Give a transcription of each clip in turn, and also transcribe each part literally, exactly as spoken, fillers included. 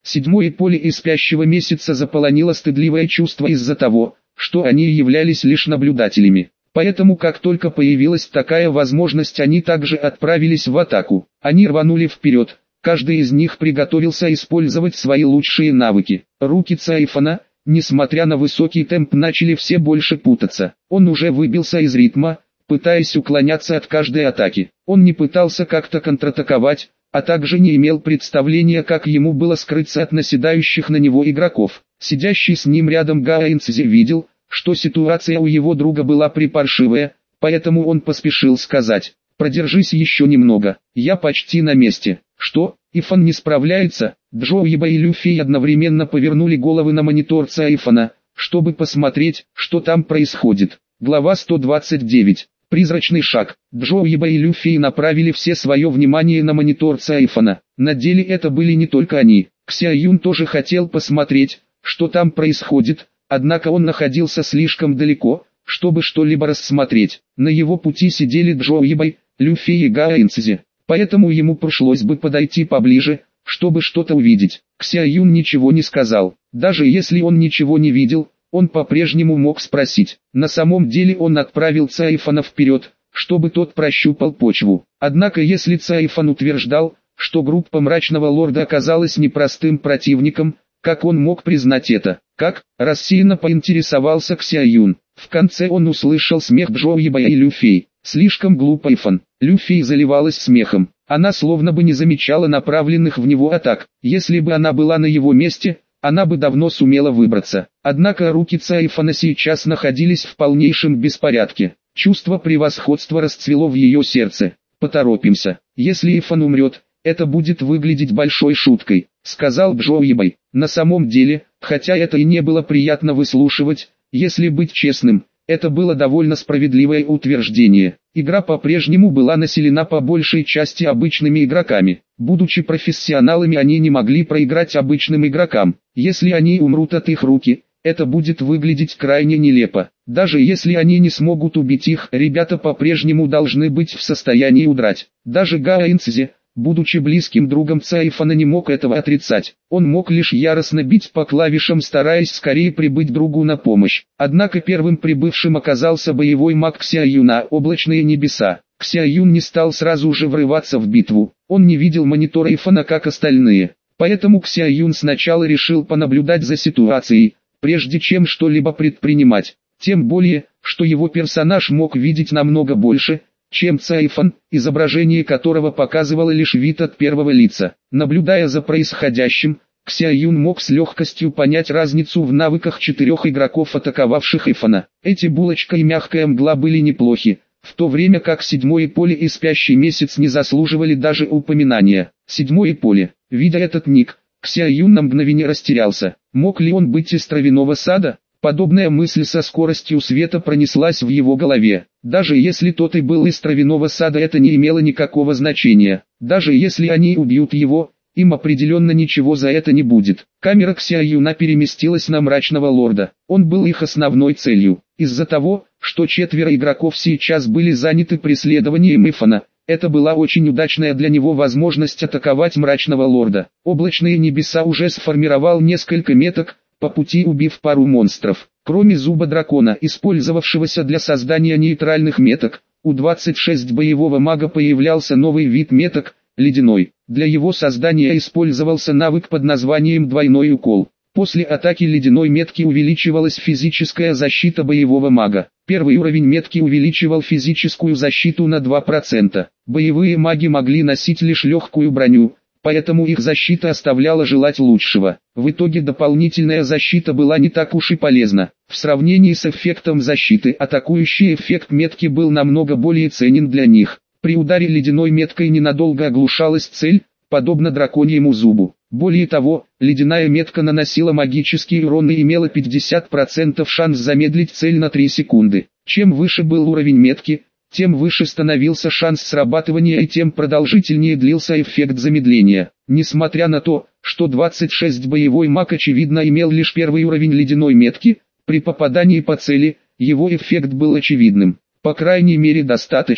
Седьмое поле и спящего месяца заполонило стыдливое чувство из-за того, что они являлись лишь наблюдателями. Поэтому как только появилась такая возможность, они также отправились в атаку. Они рванули вперед, каждый из них приготовился использовать свои лучшие навыки. Руки Цайфона, несмотря на высокий темп, начали все больше путаться. Он уже выбился из ритма, пытаясь уклоняться от каждой атаки. Он не пытался как-то контратаковать, а также не имел представления, как ему было скрыться от наседающих на него игроков. Сидящий с ним рядом Гаэнцзи видел, что ситуация у его друга была припаршивая, поэтому он поспешил сказать: «Продержись еще немного, я почти на месте». «Что, Ифан не справляется?» Джоуиба и Люфей одновременно повернули головы на монитор Цайфона, чтобы посмотреть, что там происходит. Глава сто двадцать девять. Призрачный шаг. Джоуиба и Люфей направили все свое внимание на монитор Цайфона. На деле это были не только они. Кся Юн тоже хотел посмотреть, что там происходит, однако он находился слишком далеко, чтобы что-либо рассмотреть. На его пути сидели Джоуиба, Люфей и Гаэнцзи, поэтому ему пришлось бы подойти поближе, чтобы что-то увидеть. Кся Юн ничего не сказал. Даже если он ничего не видел, он по-прежнему мог спросить. На самом деле он отправил Цайфона вперед, чтобы тот прощупал почву. Однако если Цайфон утверждал, что группа Мрачного Лорда оказалась непростым противником, как он мог признать это? Как? Рассеянно поинтересовался Кся Юн. В конце он услышал смех Джоуиба и Люфей. Слишком глупо, Ифан. Люфей заливалась смехом. Она словно бы не замечала направленных в него атак. Если бы она была на его месте, она бы давно сумела выбраться. Однако руки Цайфона сейчас находились в полнейшем беспорядке. Чувство превосходства расцвело в ее сердце. «Поторопимся. Если Ифан умрет, это будет выглядеть большой шуткой», — сказал Джоуиба. На самом деле, хотя это и не было приятно выслушивать, если быть честным, это было довольно справедливое утверждение. Игра по-прежнему была населена по большей части обычными игроками. Будучи профессионалами, они не могли проиграть обычным игрокам. Если они умрут от их руки, это будет выглядеть крайне нелепо. Даже если они не смогут убить их, ребята по-прежнему должны быть в состоянии удрать. Даже Гаэнцзи, будучи близким другом Цайфона, не мог этого отрицать. Он мог лишь яростно бить по клавишам, стараясь скорее прибыть другу на помощь. Однако первым прибывшим оказался боевой маг Кся Юна, облачные небеса. Кся Юн не стал сразу же врываться в битву. Он не видел монитора Ифана как остальные. Поэтому Кся Юн сначала решил понаблюдать за ситуацией, прежде чем что-либо предпринимать. Тем более, что его персонаж мог видеть намного больше, чем Цайфон, изображение которого показывало лишь вид от первого лица. Наблюдая за происходящим, Кся Юн мог с легкостью понять разницу в навыках четырех игроков, атаковавших Ифана. Эти булочка и мягкая мгла были неплохи, в то время как седьмое поле и спящий месяц не заслуживали даже упоминания. Седьмое поле. Видя этот ник, Кся Юн на мгновение растерялся. Мог ли он быть из травяного сада? Подобная мысль со скоростью света пронеслась в его голове. Даже если тот и был из травяного сада, это не имело никакого значения. Даже если они убьют его, им определенно ничего за это не будет. Камера Кся Юна переместилась на Мрачного Лорда. Он был их основной целью. Из-за того, что четверо игроков сейчас были заняты преследованием Ифана, это была очень удачная для него возможность атаковать Мрачного Лорда. Облачные небеса уже сформировал несколько меток, по пути убив пару монстров. Кроме зуба дракона, использовавшегося для создания нейтральных меток, у двадцать шесть боевого мага появлялся новый вид меток – ледяной. Для его создания использовался навык под названием «Двойной укол». После атаки ледяной метки увеличивалась физическая защита боевого мага. Первый уровень метки увеличивал физическую защиту на два процента. Боевые маги могли носить лишь легкую броню, поэтому их защита оставляла желать лучшего. В итоге дополнительная защита была не так уж и полезна. В сравнении с эффектом защиты, атакующий эффект метки был намного более ценен для них. При ударе ледяной меткой ненадолго оглушалась цель, подобно драконьему зубу. Более того, ледяная метка наносила магический урон и имела пятьдесят процентов шанс замедлить цель на три секунды. Чем выше был уровень метки, тем выше становился шанс срабатывания и тем продолжительнее длился эффект замедления. Несмотря на то, что двадцать шесть боевой маг очевидно имел лишь первый уровень ледяной метки, при попадании по цели, его эффект был очевидным. По крайней мере достаточным,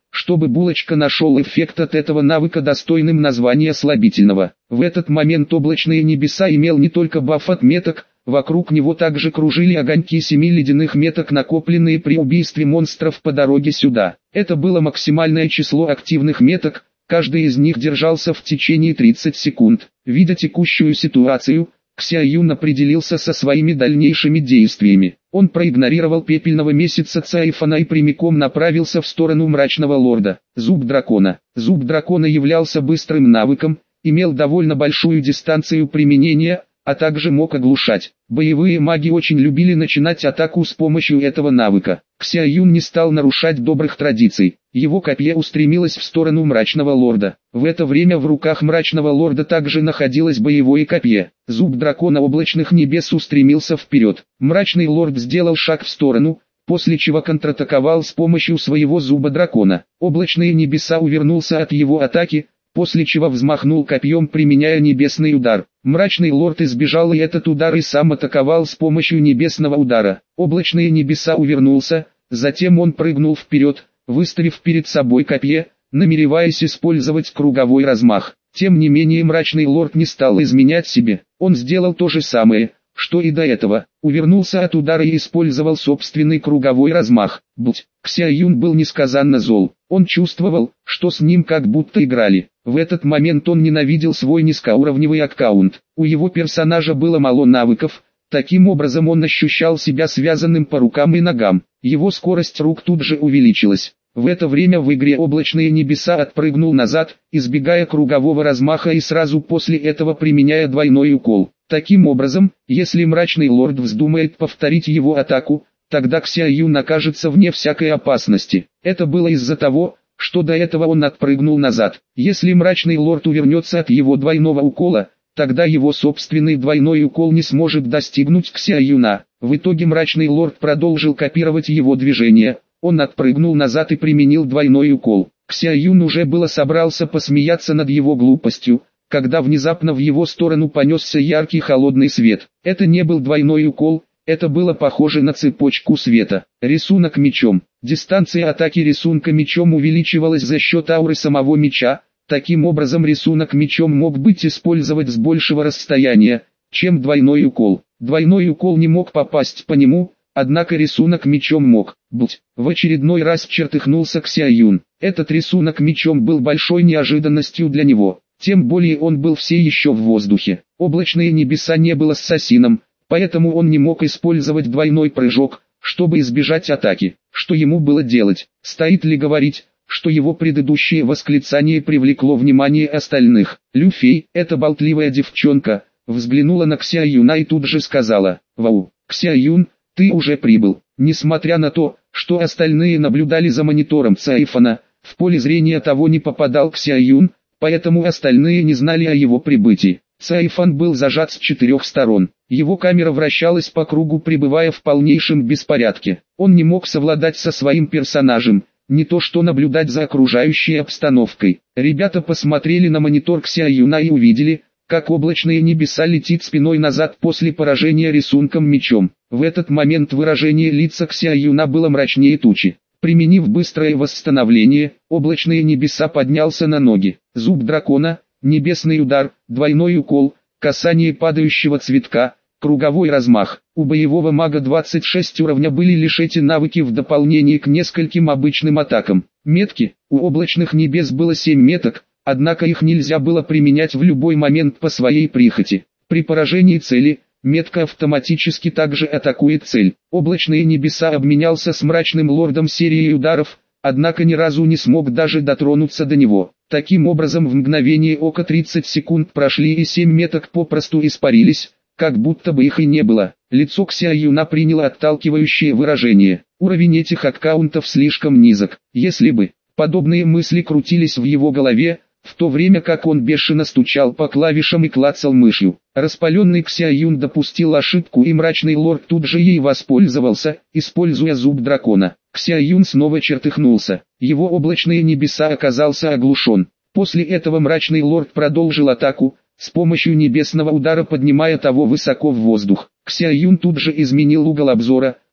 чтобы Булочка нашел эффект от этого навыка достойным названия слабительного. В этот момент облачные небеса имел не только баф от меток, вокруг него также кружили огоньки семи ледяных меток, накопленные при убийстве монстров по дороге сюда. Это было максимальное число активных меток, каждый из них держался в течение тридцати секунд. Видя текущую ситуацию, Кся Юн определился со своими дальнейшими действиями. Он проигнорировал пепельного месяца Цайфана и прямиком направился в сторону мрачного лорда. Зуб дракона. Зуб дракона являлся быстрым навыком, имел довольно большую дистанцию применения, а также мог оглушать. Боевые маги очень любили начинать атаку с помощью этого навыка. Кся Юн не стал нарушать добрых традиций. Его копье устремилось в сторону мрачного лорда. В это время в руках мрачного лорда также находилось боевое копье. Зуб дракона облачных небес устремился вперед. Мрачный лорд сделал шаг в сторону, после чего контратаковал с помощью своего зуба дракона. Облачные небеса увернулся от его атаки, после чего взмахнул копьем, применяя небесный удар. Мрачный лорд избежал и этот удар и сам атаковал с помощью небесного удара. Облачные небеса увернулся, затем он прыгнул вперед, выставив перед собой копье, намереваясь использовать круговой размах. Тем не менее мрачный лорд не стал изменять себе. Он сделал то же самое, что и до этого, увернулся от удара и использовал собственный круговой размах. Будь, Кся Юн был несказанно зол. Он чувствовал, что с ним как будто играли. В этот момент он ненавидел свой низкоуровневый аккаунт. У его персонажа было мало навыков, таким образом он ощущал себя связанным по рукам и ногам. Его скорость рук тут же увеличилась. В это время в игре облачные небеса отпрыгнул назад, избегая кругового размаха и сразу после этого применяя двойной укол. Таким образом, если мрачный лорд вздумает повторить его атаку, тогда Кся Юн окажется вне всякой опасности. Это было из-за того, что до этого он отпрыгнул назад. Если мрачный лорд увернется от его двойного укола, тогда его собственный двойной укол не сможет достигнуть Кся Юна. В итоге мрачный лорд продолжил копировать его движение. Он отпрыгнул назад и применил двойной укол. Кся Юн уже было собрался посмеяться над его глупостью, когда внезапно в его сторону понесся яркий холодный свет. Это не был двойной укол, это было похоже на цепочку света. Рисунок мечом. Дистанция атаки рисунка мечом увеличивалась за счет ауры самого меча. Таким образом рисунок мечом мог быть использовать с большего расстояния, чем двойной укол. Двойной укол не мог попасть по нему, однако рисунок мечом мог. Будь, в очередной раз чертыхнулся Кся Юн. Этот рисунок мечом был большой неожиданностью для него. Тем более он был все еще в воздухе. Облачные небеса не был ассасином, поэтому он не мог использовать двойной прыжок, чтобы избежать атаки. Что ему было делать? Стоит ли говорить, что его предыдущее восклицание привлекло внимание остальных? Люфей, эта болтливая девчонка, взглянула на Кся Юна и тут же сказала: «Вау, Кся Юн, ты уже прибыл». Несмотря на то, что остальные наблюдали за монитором Цайфана, в поле зрения того не попадал Кся Юн, поэтому остальные не знали о его прибытии. Цайфан был зажат с четырех сторон. Его камера вращалась по кругу, пребывая в полнейшем беспорядке. Он не мог совладать со своим персонажем, не то что наблюдать за окружающей обстановкой. Ребята посмотрели на монитор Кся Юна и увидели, как облачные небеса летит спиной назад после поражения рисунком мечом. В этот момент выражение лица Кся Юна было мрачнее тучи. Применив быстрое восстановление, облачные небеса поднялся на ноги. Зуб дракона, небесный удар, двойной укол, касание падающего цветка, круговой размах. У боевого мага двадцать шесть уровня были лишь эти навыки в дополнение к нескольким обычным атакам. Метки. У облачных небес было семь меток, однако их нельзя было применять в любой момент по своей прихоти. При поражении цели, метка автоматически также атакует цель. Облачные небеса обменялся с мрачным лордом серией ударов, однако ни разу не смог даже дотронуться до него. Таким образом в мгновение ока тридцать секунд прошли и семь меток попросту испарились, как будто бы их и не было. Лицо Кся Юна приняло отталкивающее выражение. Уровень этих аккаунтов слишком низок. Если бы подобные мысли крутились в его голове, в то время как он бешено стучал по клавишам и клацал мышью. Распаленный Кся Юн допустил ошибку, и мрачный лорд тут же ей воспользовался, используя зуб дракона. Кся Юн снова чертыхнулся. Его облачные небеса оказался оглушен. После этого мрачный лорд продолжил атаку, с помощью небесного удара поднимая того высоко в воздух. Кся Юн тут же изменил угол обзора,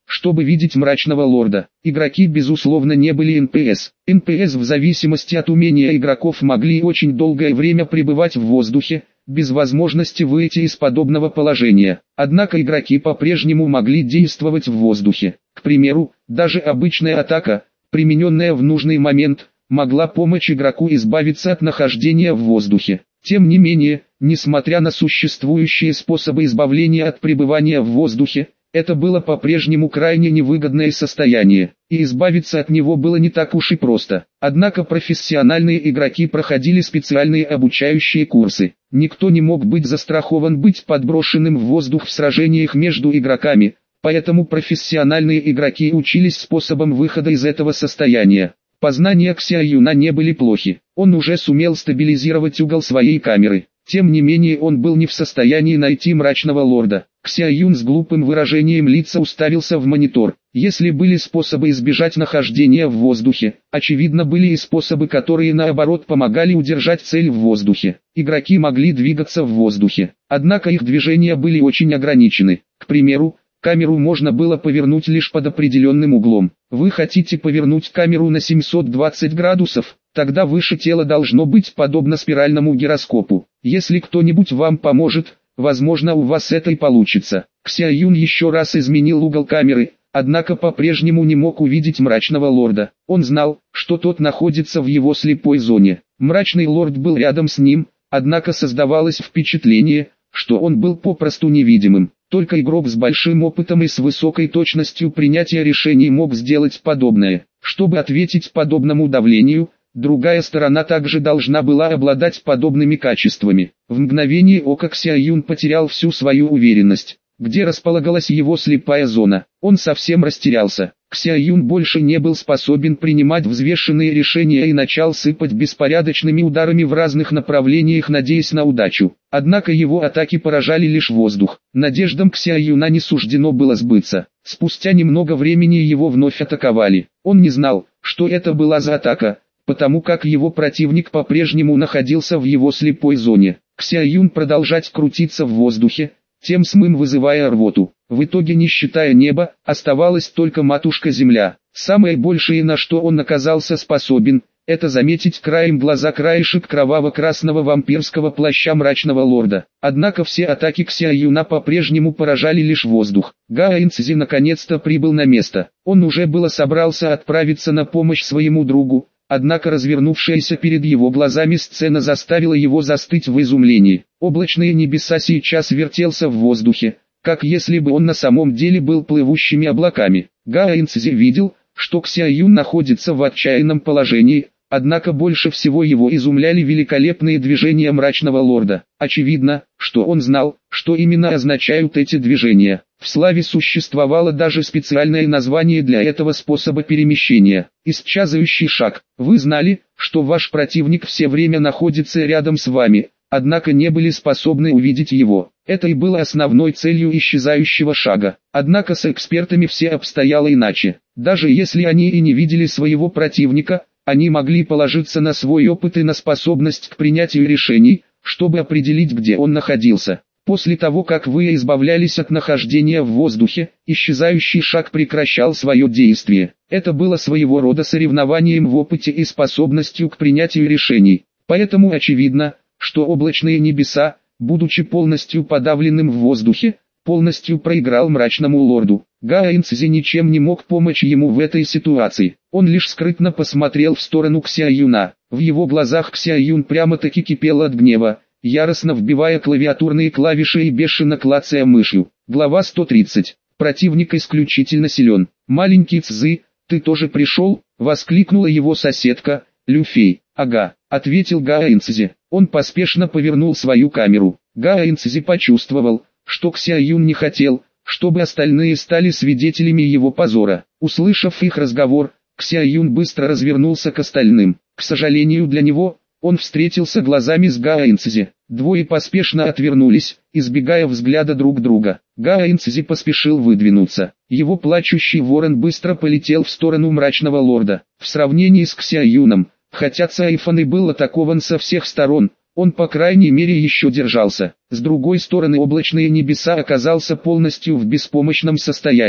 чтобы видеть мрачного лорда. Игроки безусловно не были эн пи эс. эн пи эс в зависимости от умения игроков могли очень долгое время пребывать в воздухе, без возможности выйти из подобного положения. Однако игроки по-прежнему могли действовать в воздухе. К примеру, даже обычная атака, примененная в нужный момент, могла помочь игроку избавиться от нахождения в воздухе. Тем не менее, несмотря на существующие способы избавления от пребывания в воздухе, это было по-прежнему крайне невыгодное состояние, и избавиться от него было не так уж и просто. Однако профессиональные игроки проходили специальные обучающие курсы. Никто не мог быть застрахован быть подброшенным в воздух в сражениях между игроками, поэтому профессиональные игроки учились способам выхода из этого состояния. Познания Кся Юна не были плохи, он уже сумел стабилизировать угол своей камеры. Тем не менее он был не в состоянии найти мрачного лорда. Кся Юн с глупым выражением лица уставился в монитор. Если были способы избежать нахождения в воздухе, очевидно были и способы, которые наоборот помогали удержать цель в воздухе. Игроки могли двигаться в воздухе, однако их движения были очень ограничены. К примеру, камеру можно было повернуть лишь под определенным углом. Вы хотите повернуть камеру на семьсот двадцать градусов? Тогда выше тело должно быть подобно спиральному гироскопу. Если кто-нибудь вам поможет, возможно у вас это и получится. Кся Юн еще раз изменил угол камеры, однако по-прежнему не мог увидеть мрачного лорда. Он знал, что тот находится в его слепой зоне. Мрачный лорд был рядом с ним, однако создавалось впечатление, что он был попросту невидимым. Только игрок с большим опытом и с высокой точностью принятия решений мог сделать подобное. Чтобы ответить подобному давлению, другая сторона также должна была обладать подобными качествами. В мгновение ока Кся Юн потерял всю свою уверенность. Где располагалась его слепая зона? Он совсем растерялся. Кся Юн больше не был способен принимать взвешенные решения и начал сыпать беспорядочными ударами в разных направлениях, надеясь на удачу. Однако его атаки поражали лишь воздух. Надеждам Кся Юна не суждено было сбыться. Спустя немного времени его вновь атаковали. Он не знал, что это была за атака, потому как его противник по-прежнему находился в его слепой зоне. Кся Юн продолжать крутиться в воздухе, тем самым вызывая рвоту. В итоге, не считая неба, оставалась только матушка-земля. Самое большее, на что он оказался способен, это заметить краем глаза краешек кроваво-красного вампирского плаща мрачного лорда. Однако все атаки Кся Юна по-прежнему поражали лишь воздух. Гаэн Цзи наконец-то прибыл на место. Он уже было собрался отправиться на помощь своему другу, однако развернувшаяся перед его глазами сцена заставила его застыть в изумлении. Облачные небеса сейчас вертелся в воздухе, как если бы он на самом деле был плывущими облаками. Гаэн Цзи видел, что Кся Юн находится в отчаянном положении, однако больше всего его изумляли великолепные движения мрачного лорда. Очевидно, что он знал, что именно означают эти движения. В славе существовало даже специальное название для этого способа перемещения – исчезающий шаг. Вы знали, что ваш противник все время находится рядом с вами, однако не были способны увидеть его. Это и было основной целью исчезающего шага. Однако с экспертами все обстояло иначе. Даже если они и не видели своего противника, они могли положиться на свой опыт и на способность к принятию решений, чтобы определить, где он находился. После того, как вы избавлялись от нахождения в воздухе, исчезающий шаг прекращал свое действие. Это было своего рода соревнованием в опыте и способностью к принятию решений. Поэтому очевидно, что облачные небеса, будучи полностью подавленным в воздухе, полностью проиграл мрачному лорду. Гаэн Цзи ничем не мог помочь ему в этой ситуации. Он лишь скрытно посмотрел в сторону Кся Юна. В его глазах Кся Юн прямо-таки кипел от гнева, яростно вбивая клавиатурные клавиши и бешено клацая мышью. Глава сто тридцать. Противник исключительно силен. «Маленький Цзы, ты тоже пришел?» — воскликнула его соседка, Люфей. «Ага», — ответил Гаэн Цзи. Он поспешно повернул свою камеру. Гаэн Цзи почувствовал, что Кся Юн не хотел, чтобы остальные стали свидетелями его позора. Услышав их разговор, Кся Юн быстро развернулся к остальным. К сожалению для него, он встретился глазами с Гаэн Цзи. Двое поспешно отвернулись, избегая взгляда друг друга. Гаэн Цзи поспешил выдвинуться. Его плачущий ворон быстро полетел в сторону мрачного лорда. В сравнении с Кся Юном, хотя Цайфан и был атакован со всех сторон, он по крайней мере еще держался. С другой стороны, облачные небеса оказался полностью в беспомощном состоянии.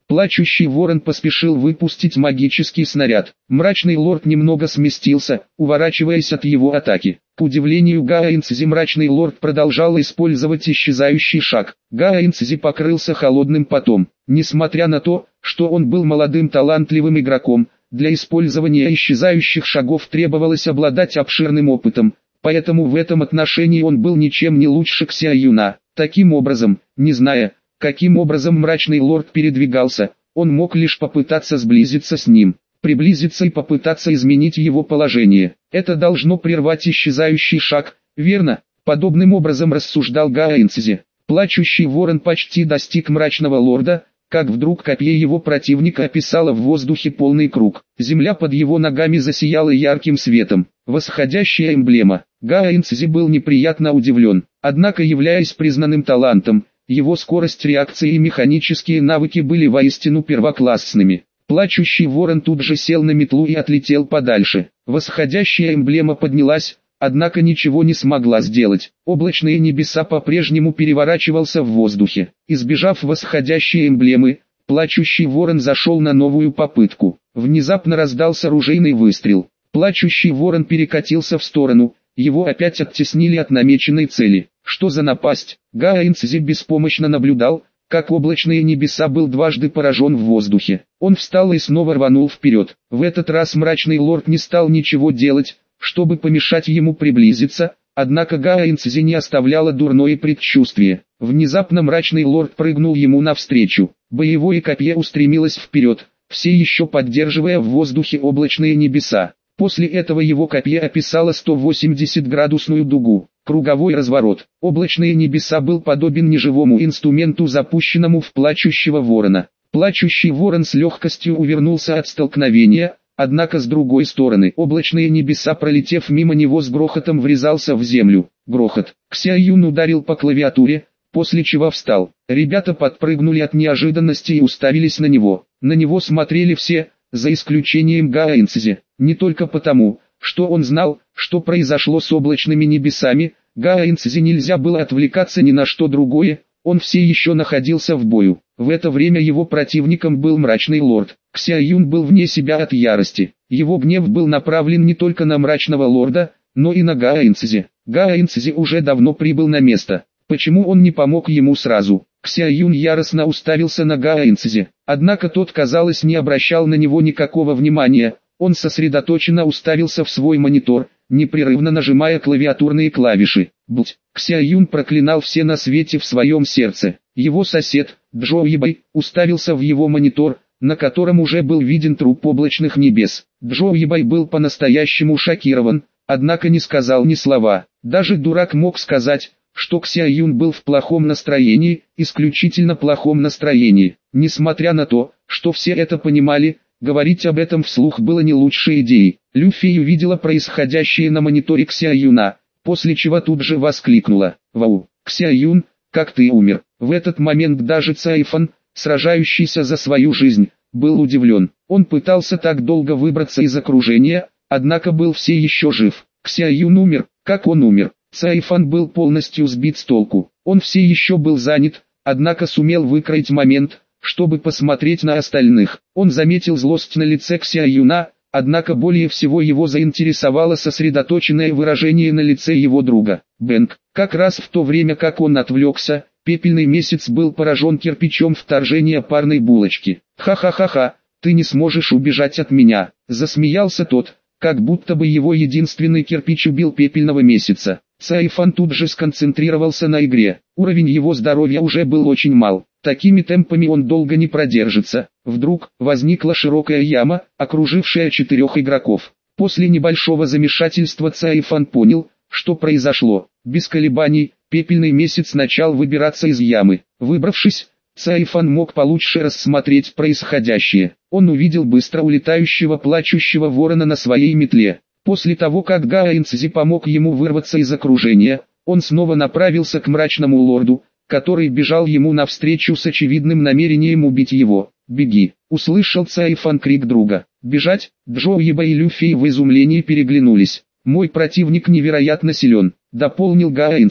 Плачущий ворон поспешил выпустить магический снаряд. Мрачный лорд немного сместился, уворачиваясь от его атаки. К удивлению Гаэнцзи, мрачный лорд продолжал использовать исчезающий шаг. Гаэнцзи покрылся холодным потом. Несмотря на то, что он был молодым талантливым игроком, для использования исчезающих шагов требовалось обладать обширным опытом, поэтому в этом отношении он был ничем не лучше Кся Юна. Таким образом, не зная, каким образом мрачный лорд передвигался, он мог лишь попытаться сблизиться с ним, приблизиться и попытаться изменить его положение. Это должно прервать исчезающий шаг, верно? Подобным образом рассуждал Гаэнцзи. Плачущий ворон почти достиг мрачного лорда, как вдруг копье его противника описало в воздухе полный круг. Земля под его ногами засияла ярким светом. Восходящая эмблема. Гаэнцзи был неприятно удивлен. Однако, являясь признанным талантом, его скорость реакции и механические навыки были воистину первоклассными. Плачущий ворон тут же сел на метлу и отлетел подальше. Восходящая эмблема поднялась, однако ничего не смогла сделать. Облачные небеса по-прежнему переворачивался в воздухе. Избежав восходящей эмблемы, плачущий ворон зашел на новую попытку. Внезапно раздался ружейный выстрел. Плачущий ворон перекатился в сторону, его опять оттеснили от намеченной цели. Что за напасть? Гаэнцзи беспомощно наблюдал, как облачные небеса был дважды поражен в воздухе. Он встал и снова рванул вперед. В этот раз мрачный лорд не стал ничего делать, чтобы помешать ему приблизиться, однако Гаэнцзи не оставляло дурное предчувствие. Внезапно мрачный лорд прыгнул ему навстречу. Боевое копье устремилось вперед, все еще поддерживая в воздухе облачные небеса. После этого его копье описало сто восемьдесят градусную дугу, круговой разворот. Облачные небеса был подобен неживому инструменту, запущенному в плачущего ворона. Плачущий ворон с легкостью увернулся от столкновения, однако с другой стороны облачные небеса, пролетев мимо него, с грохотом врезался в землю. Грохот. Кся Юн ударил по клавиатуре, после чего встал. Ребята подпрыгнули от неожиданности и уставились на него. На него смотрели все, за исключением Гаэнцзи. Не только потому, что он знал, что произошло с облачными небесами, Гаэнцзи нельзя было отвлекаться ни на что другое, он все еще находился в бою. В это время его противником был мрачный лорд. Кся Юн был вне себя от ярости. Его гнев был направлен не только на мрачного лорда, но и на Гаэнцзи. Гаэнцзи уже давно прибыл на место. Почему он не помог ему сразу? Кся Юн яростно уставился на Гаэнцзи. Однако тот, казалось, не обращал на него никакого внимания. Он сосредоточенно уставился в свой монитор, непрерывно нажимая клавиатурные клавиши. Будь. Кся Юн проклинал все на свете в своем сердце. Его сосед, Джо Ебай, уставился в его монитор, на котором уже был виден труп облачных небес. Джо Ебай был по-настоящему шокирован, однако не сказал ни слова. Даже дурак мог сказать, что Кся Юн был в плохом настроении, исключительно плохом настроении. Несмотря на то, что все это понимали, говорить об этом вслух было не лучшей идеей. Лю Фей увидела происходящее на мониторе Кся Юна, после чего тут же воскликнула: «Вау, Кся Юн, как ты умер?» В этот момент даже Цайфан, сражающийся за свою жизнь, был удивлен. Он пытался так долго выбраться из окружения, однако был все еще жив. Кся Юн умер. Как он умер? Цайфан был полностью сбит с толку. Он все еще был занят, однако сумел выкроить момент, чтобы посмотреть на остальных. Он заметил злость на лице Кся Юна, однако более всего его заинтересовало сосредоточенное выражение на лице его друга. Бэнк. Как раз в то время, как он отвлекся, пепельный месяц был поражен кирпичом вторжения парной булочки. «Ха-ха-ха-ха, ты не сможешь убежать от меня», — засмеялся тот, как будто бы его единственный кирпич убил пепельного месяца. Цайфан тут же сконцентрировался на игре. Уровень его здоровья уже был очень мал. Такими темпами он долго не продержится. Вдруг возникла широкая яма, окружившая четырех игроков. После небольшого замешательства Цайфан понял, что произошло. Без колебаний, пепельный месяц начал выбираться из ямы. Выбравшись, Цайфан мог получше рассмотреть происходящее. Он увидел быстро улетающего плачущего ворона на своей метле. После того, как Гаэнцзи помог ему вырваться из окружения, он снова направился к мрачному лорду, который бежал ему навстречу с очевидным намерением убить его. «Беги!» — услышал Цайфан крик друга. «Бежать?» Джо Еба и Лю Фей в изумлении переглянулись. «Мой противник невероятно силен», — дополнил Гаэнцзи.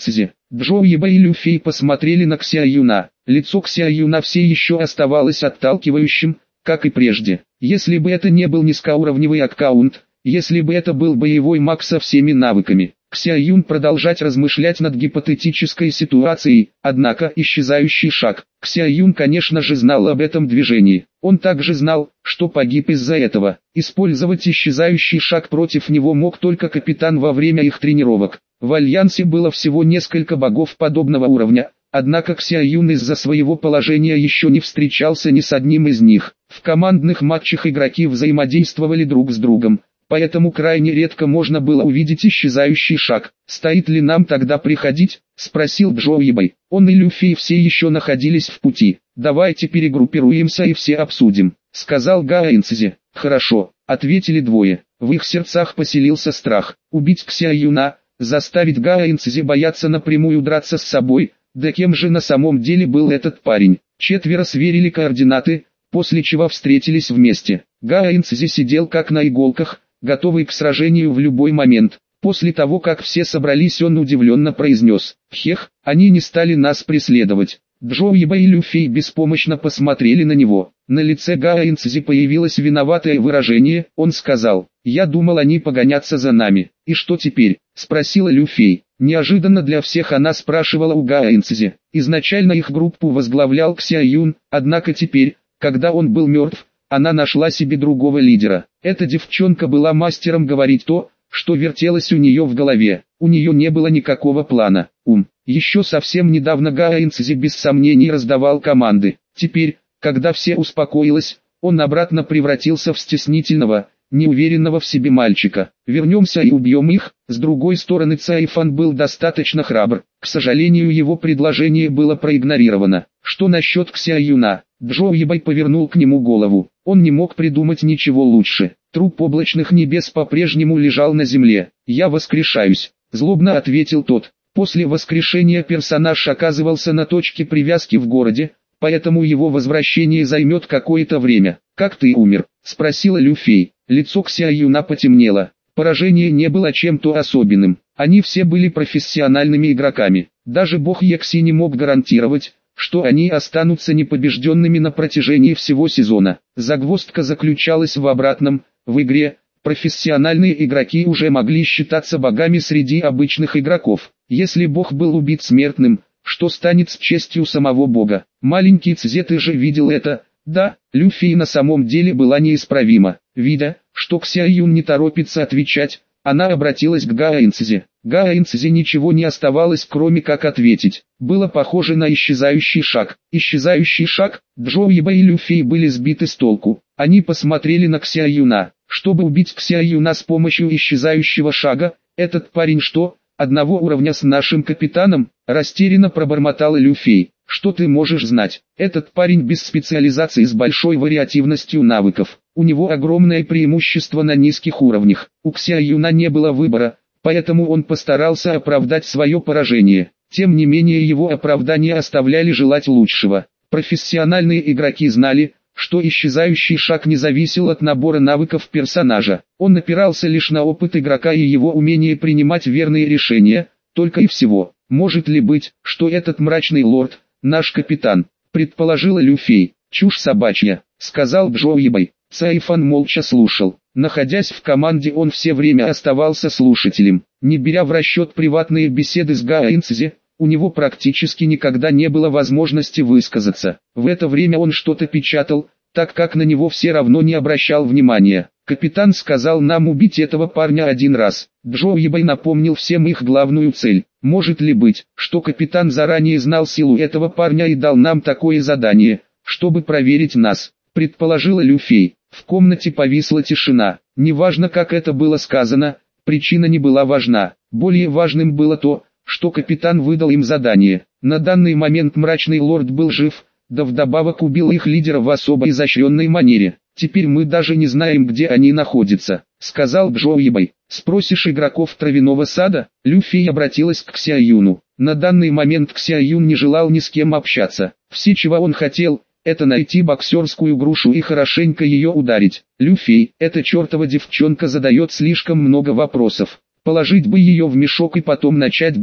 Джоуеба и Люфей посмотрели на Кся Юна. Лицо Кся Юна все еще оставалось отталкивающим, как и прежде. Если бы это не был низкоуровневый аккаунт, если бы это был боевой маг со всеми навыками, Кся Юн продолжать размышлять над гипотетической ситуацией, однако исчезающий шаг. Кся Юн, конечно же, знал об этом движении. Он также знал, что погиб из-за этого. Использовать исчезающий шаг против него мог только капитан во время их тренировок. В Альянсе было всего несколько богов подобного уровня, однако Кся Юн из-за своего положения еще не встречался ни с одним из них. В командных матчах игроки взаимодействовали друг с другом, поэтому крайне редко можно было увидеть исчезающий шаг. «Стоит ли нам тогда приходить?» – спросил Джоуебай. Он и Люфей все еще находились в пути. «Давайте перегруппируемся и все обсудим», – сказал Гаэнцзи. «Хорошо», – ответили двое. В их сердцах поселился страх. Убить Кся Юна, заставить Гаэнцзи бояться напрямую драться с собой. Да кем же на самом деле был этот парень? Четверо сверили координаты, после чего встретились вместе. Гаэнцзи сидел как на иголках, готовый к сражению в любой момент. После того, как все собрались, он удивленно произнес: «Хех, они не стали нас преследовать». Джоуеба и Люфей беспомощно посмотрели на него. На лице Гаэнцзи появилось виноватое выражение. Он сказал: «Я думал, они погонятся за нами». «И что теперь?» – спросила Люфей. Неожиданно для всех она спрашивала у Гаэнцзи. Изначально их группу возглавлял Кся Юн, однако теперь, когда он был мертв, она нашла себе другого лидера. Эта девчонка была мастером говорить то, что вертелось у нее в голове. У нее не было никакого плана. Ум. Еще совсем недавно Гаэнцзи без сомнений раздавал команды. Теперь, когда все успокоилось, он обратно превратился в стеснительного, неуверенного в себе мальчика. «Вернемся и убьем их». С другой стороны, Цайфан был достаточно храбр. К сожалению, его предложение было проигнорировано. «Что насчет Кся Юна?» Джоуебай повернул к нему голову. Он не мог придумать ничего лучше. Труп облачных небес по-прежнему лежал на земле. «Я воскрешаюсь», — злобно ответил тот. После воскрешения персонаж оказывался на точке привязки в городе, поэтому его возвращение займет какое-то время. «Как ты умер?» — спросила Люфей. Лицо Кся Юна потемнело. Поражение не было чем-то особенным. Они все были профессиональными игроками. Даже бог Екси не мог гарантировать, что они останутся непобежденными на протяжении всего сезона. Загвоздка заключалась в обратном. В игре профессиональные игроки уже могли считаться богами среди обычных игроков. Если бог был убит смертным, что станет с честью самого бога? Маленький Цзеты же видел это. Да, Люфей на самом деле была неисправима. Видя, что Кся Юн не торопится отвечать, она обратилась к Гаэнцзи. Гаэнцзи ничего не оставалось, кроме как ответить. Было похоже на исчезающий шаг. Исчезающий шаг? Джоуеба и Люфей были сбиты с толку. Они посмотрели на Кся Юна. Чтобы убить Кся Юна с помощью исчезающего шага, этот парень что, одного уровня с нашим капитаном? Растерянно пробормотал Люфей. Что ты можешь знать? Этот парень без специализации с большой вариативностью навыков. У него огромное преимущество на низких уровнях. У Кся Юна не было выбора, поэтому он постарался оправдать свое поражение. Тем не менее, его оправдания оставляли желать лучшего. Профессиональные игроки знали, что исчезающий шаг не зависел от набора навыков персонажа. Он опирался лишь на опыт игрока и его умение принимать верные решения, только и всего. Может ли быть, что этот мрачный лорд – наш капитан, предположила Люфей. Чушь собачья, сказал Джоуебай. Цайфан молча слушал. Находясь в команде, он все время оставался слушателем. Не беря в расчет приватные беседы с Гаэнцзи, у него практически никогда не было возможности высказаться. В это время он что-то печатал, так как на него все равно не обращал внимания. Капитан сказал нам убить этого парня один раз. Джоуебай напомнил всем их главную цель. Может ли быть, что капитан заранее знал силу этого парня и дал нам такое задание, чтобы проверить нас, предположила Люфей. В комнате повисла тишина. Неважно, как это было сказано, причина не была важна. Более важным было то, что капитан выдал им задание. На данный момент мрачный лорд был жив, да вдобавок убил их лидера в особо изощренной манере. «Теперь мы даже не знаем, где они находятся», — сказал Джоуебай. «Спросишь игроков травяного сада?» Люфей обратилась к Кся Юну. На данный момент Кся Юн не желал ни с кем общаться. Все, чего он хотел, это найти боксерскую грушу и хорошенько ее ударить. «Люфей, эта чертова девчонка задает слишком много вопросов. Положить бы ее в мешок и потом начать бить», —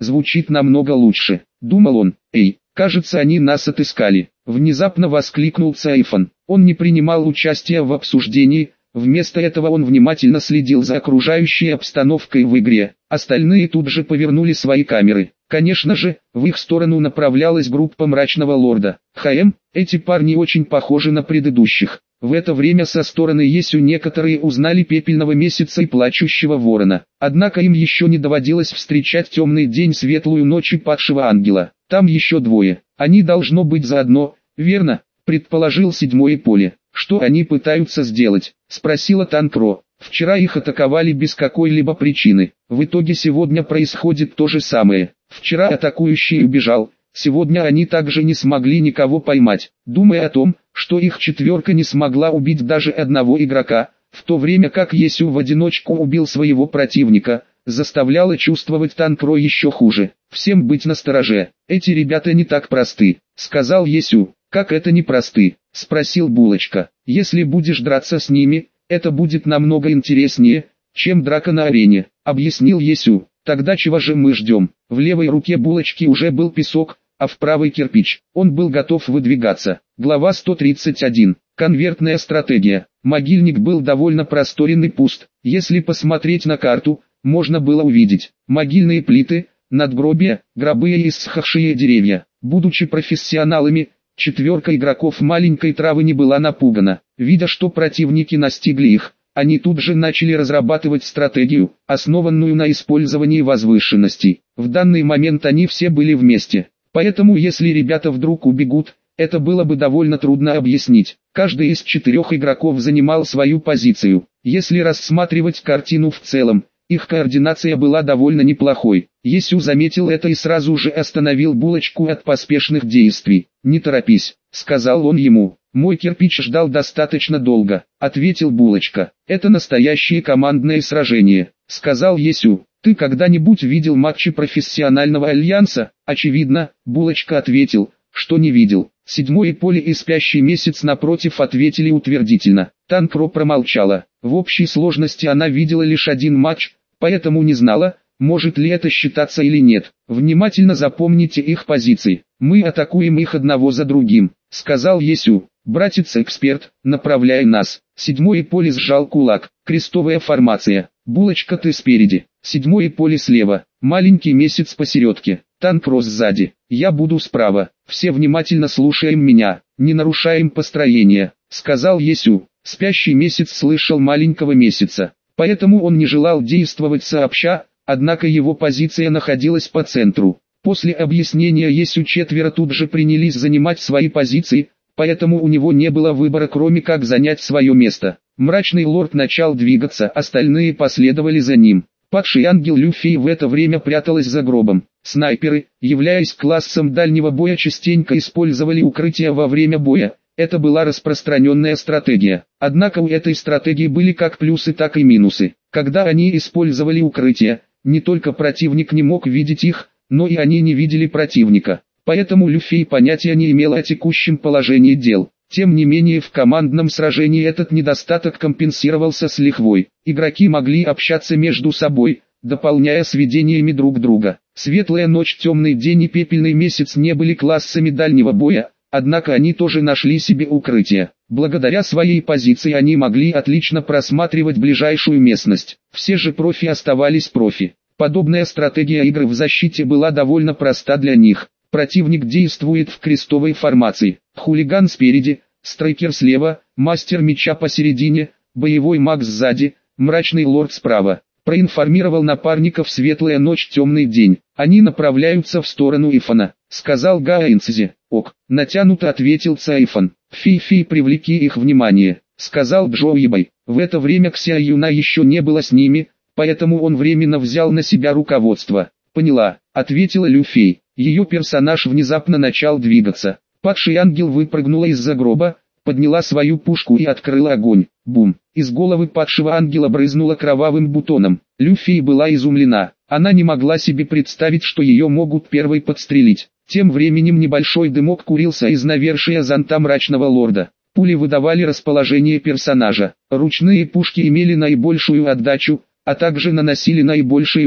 звучит намного лучше. Думал он. Эй, кажется, они нас отыскали. Внезапно воскликнул Сайфон. Он не принимал участия в обсуждении, вместо этого он внимательно следил за окружающей обстановкой в игре. Остальные тут же повернули свои камеры. Конечно же, в их сторону направлялась группа Мрачного Лорда. ХМ, эти парни очень похожи на предыдущих. В это время со стороны Есю некоторые узнали Пепельного Месяца и Плачущего Ворона. Однако им еще не доводилось встречать темный день, светлую ночь и падшего ангела. Там еще двое. Они должно быть заодно, верно? Предположил седьмое поле. Что они пытаются сделать? Спросила Танкро. Вчера их атаковали без какой-либо причины. В итоге сегодня происходит то же самое. Вчера атакующий убежал. Сегодня они также не смогли никого поймать. Думая о том, что их четверка не смогла убить даже одного игрока, в то время как Есю в одиночку убил своего противника, заставляло чувствовать Танкро еще хуже. Всем быть настороже. Эти ребята не так просты, сказал Есю. Как это не просты? Спросил Булочка. Если будешь драться с ними, это будет намного интереснее, чем драка на арене, объяснил Есю. Тогда чего же мы ждем? В левой руке Булочки уже был песок, а в правой кирпич. Он был готов выдвигаться. Глава сто тридцать один. Конвертная стратегия. Могильник был довольно просторен и пуст. Если посмотреть на карту, можно было увидеть могильные плиты, надгробия, гробы и иссохшие деревья. Будучи профессионалами, четверка игроков маленькой травы не была напугана. Видя, что противники настигли их, они тут же начали разрабатывать стратегию, основанную на использовании возвышенностей. В данный момент они все были вместе. Поэтому если ребята вдруг убегут, это было бы довольно трудно объяснить. Каждый из четырех игроков занимал свою позицию. Если рассматривать картину в целом, их координация была довольно неплохой. Есю заметил это и сразу же остановил Булочку от поспешных действий. «Не торопись», — сказал он ему. «Мой кирпич ждал достаточно долго», — ответил Булочка. «Это настоящее командное сражение», — сказал Есю. «Ты когда-нибудь видел матчи профессионального альянса?» «Очевидно», — Булочка ответил, что не видел. Седьмое поле и Спящий Месяц напротив ответили утвердительно. Танкро промолчала. В общей сложности она видела лишь один матч, поэтому не знала, может ли это считаться или нет. «Внимательно запомните их позиции. Мы атакуем их одного за другим», — сказал Есю. «Братец-эксперт, направляй нас». Седьмое поле сжал кулак. Крестовая формация. Булочка, ты спереди. Седьмое поле слева. Маленький Месяц посередке. Танкро сзади. Я буду справа. Все внимательно слушаем меня. Не нарушаем построение, сказал Есю. Спящий Месяц слышал Маленького Месяца, поэтому он не желал действовать сообща, однако его позиция находилась по центру. После объяснения Есю четверо тут же принялись занимать свои позиции, поэтому у него не было выбора, кроме как занять свое место. Мрачный Лорд начал двигаться, остальные последовали за ним. Падший ангел Люфи в это время пряталась за гробом. Снайперы, являясь классом дальнего боя, частенько использовали укрытия во время боя. Это была распространенная стратегия. Однако у этой стратегии были как плюсы, так и минусы. Когда они использовали укрытия, не только противник не мог видеть их, но и они не видели противника. Поэтому Люфи понятия не имел о текущем положении дел. Тем не менее, в командном сражении этот недостаток компенсировался с лихвой. Игроки могли общаться между собой, дополняя сведениями друг друга. Светлая ночь, темный день и пепельный месяц не были классами дальнего боя, однако они тоже нашли себе укрытие. Благодаря своей позиции они могли отлично просматривать ближайшую местность. Все же профи оставались профи. Подобная стратегия игры в защите была довольно проста для них. Противник действует в крестовой формации. Хулиган спереди, страйкер слева, мастер меча посередине, боевой маг сзади, мрачный лорд справа. Проинформировал напарников Светлая ночь, темный день. Они направляются в сторону Ифана, сказал Гаэнцзи. Ок, натянуто ответил Цайфан. Фи-фи, привлеки их внимание, сказал Джоуибай. В это время Кся Юна еще не было с ними, поэтому он временно взял на себя руководство. Поняла, ответила Люфей. Ее персонаж внезапно начал двигаться. Падший ангел выпрыгнула из-за гроба, подняла свою пушку и открыла огонь. Бум! Из головы падшего ангела брызнула кровавым бутоном. Люфей была изумлена. Она не могла себе представить, что ее могут первой подстрелить. Тем временем небольшой дымок курился из навершия зонта Мрачного Лорда. Пули выдавали расположение персонажа. Ручные пушки имели наибольшую отдачу, а также наносили наибольший урон.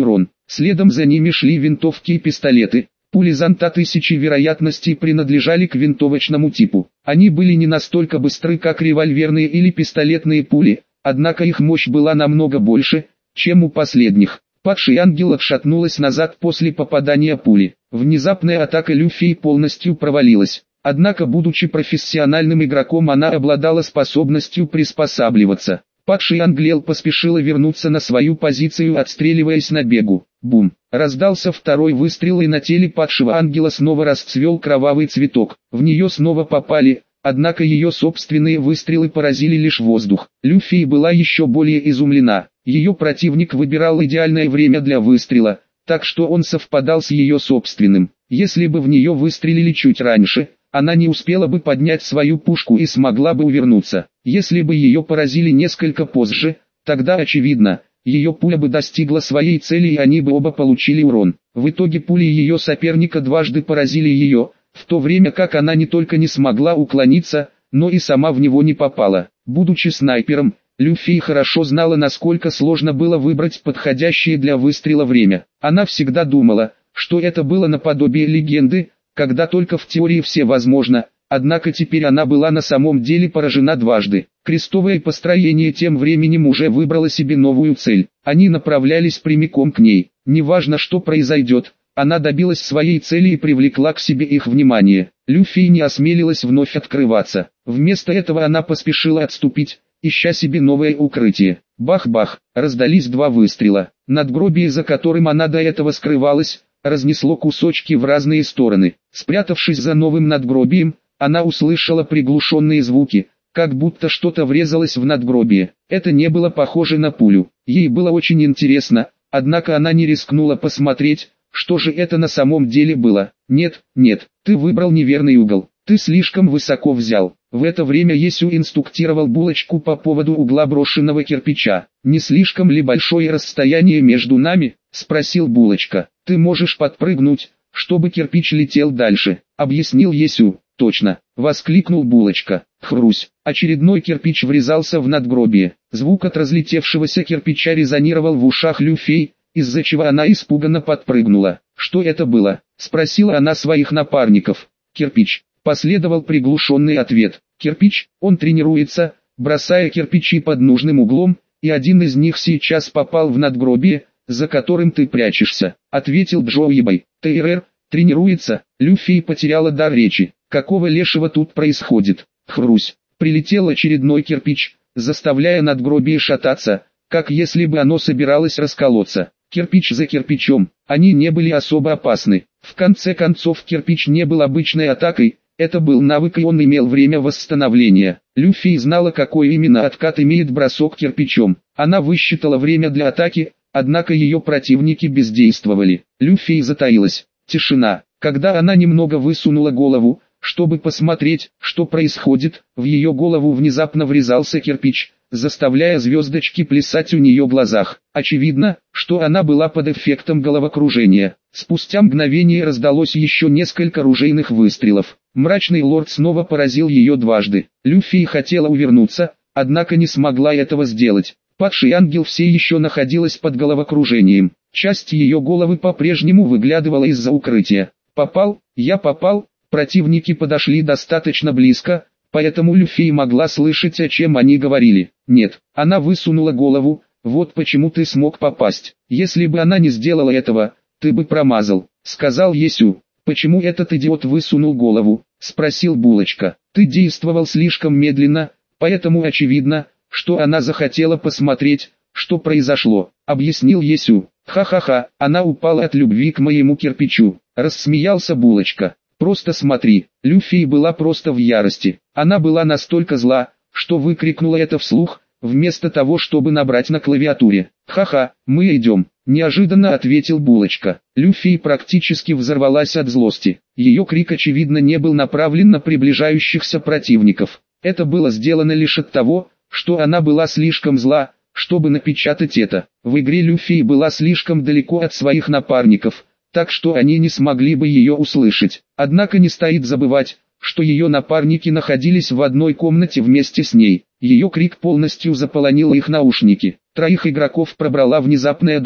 Следом за ними шли винтовки и пистолеты. Пули Зонта тысячи вероятностей принадлежали к винтовочному типу. Они были не настолько быстры, как револьверные или пистолетные пули, однако их мощь была намного больше, чем у последних. Падший ангел отшатнулась назад после попадания пули. Внезапная атака Люфей полностью провалилась. Однако, будучи профессиональным игроком, она обладала способностью приспосабливаться. Падший ангел поспешила вернуться на свою позицию, отстреливаясь на бегу. Бум! Раздался второй выстрел, и на теле падшего ангела снова расцвел кровавый цветок. В нее снова попали, однако ее собственные выстрелы поразили лишь воздух. Люфей была еще более изумлена. Ее противник выбирал идеальное время для выстрела, так что он совпадал с ее собственным. Если бы в нее выстрелили чуть раньше, она не успела бы поднять свою пушку и смогла бы увернуться. Если бы ее поразили несколько позже, тогда очевидно, ее пуля бы достигла своей цели и они бы оба получили урон. В итоге пули ее соперника дважды поразили ее, в то время как она не только не смогла уклониться, но и сама в него не попала. Будучи снайпером, Люфей хорошо знала, насколько сложно было выбрать подходящее для выстрела время. Она всегда думала, что это было наподобие легенды, когда только в теории все возможно, однако теперь она была на самом деле поражена дважды. Крестовое построение тем временем уже выбрало себе новую цель. Они направлялись прямиком к ней. Неважно, что произойдет, она добилась своей цели и привлекла к себе их внимание. Люфей не осмелилась вновь открываться. Вместо этого она поспешила отступить, ища себе новое укрытие. Бах-бах, раздались два выстрела. Надгробие, за которым она до этого скрывалась, разнесло кусочки в разные стороны. Спрятавшись за новым надгробием, она услышала приглушенные звуки, как будто что-то врезалось в надгробие. Это не было похоже на пулю. Ей было очень интересно, однако она не рискнула посмотреть, что же это на самом деле было. «Нет, нет, ты выбрал неверный угол, ты слишком высоко взял». В это время Есю инструктировал Булочку по поводу угла брошенного кирпича. «Не слишком ли большое расстояние между нами?» — спросил Булочка. «Ты можешь подпрыгнуть, чтобы кирпич летел дальше», — объяснил Есю. «Точно!» — воскликнул Булочка. Хрусь! Очередной кирпич врезался в надгробие. Звук от разлетевшегося кирпича резонировал в ушах Люфей, из-за чего она испуганно подпрыгнула. «Что это было?» — спросила она своих напарников. «Кирпич!» — последовал приглушенный ответ. «Кирпич, он тренируется, бросая кирпичи под нужным углом, и один из них сейчас попал в надгробие, за которым ты прячешься», — ответил Джоуибай. «Тейрер, тренируется?» Люфей потеряла дар речи. «Какого лешего тут происходит?» Хрусь! Прилетел очередной кирпич, заставляя надгробие шататься, как если бы оно собиралось расколоться. Кирпич за кирпичом, они не были особо опасны. В конце концов, кирпич не был обычной атакой, это был навык, и он имел время восстановления. Люфей знала, какой именно откат имеет бросок кирпичом. Она высчитала время для атаки, однако ее противники бездействовали. Люфей затаилась. Тишина. Когда она немного высунула голову, чтобы посмотреть, что происходит, в ее голову внезапно врезался кирпич, заставляя звездочки плясать у нее в глазах. Очевидно, что она была под эффектом головокружения. Спустя мгновение раздалось еще несколько ружейных выстрелов. Мрачный лорд снова поразил ее дважды. Люфей хотела увернуться, однако не смогла этого сделать. Падший ангел все еще находилась под головокружением. Часть ее головы по-прежнему выглядывала из-за укрытия. «Попал, я попал». Противники подошли достаточно близко, поэтому Люфей могла слышать, о чем они говорили. «Нет», она высунула голову, «вот почему ты смог попасть. Если бы она не сделала этого, ты бы промазал», — сказал Есю. «Почему этот идиот высунул голову?» — спросил Булочка. «Ты действовал слишком медленно, поэтому очевидно, что она захотела посмотреть, что произошло», — объяснил Есю. «Ха-ха-ха, она упала от любви к моему кирпичу», — рассмеялся Булочка. «Просто смотри». Люфей была просто в ярости. Она была настолько зла, что выкрикнула это вслух, вместо того, чтобы набрать на клавиатуре. «Ха-ха, мы идем», — неожиданно ответил Булочка. Люфей практически взорвалась от злости. Ее крик очевидно не был направлен на приближающихся противников. Это было сделано лишь от того, что она была слишком зла, чтобы напечатать это. В игре Люфей была слишком далеко от своих напарников, так что они не смогли бы ее услышать. Однако не стоит забывать, что ее напарники находились в одной комнате вместе с ней. Ее крик полностью заполонил их наушники. Троих игроков пробрала внезапная дрожь.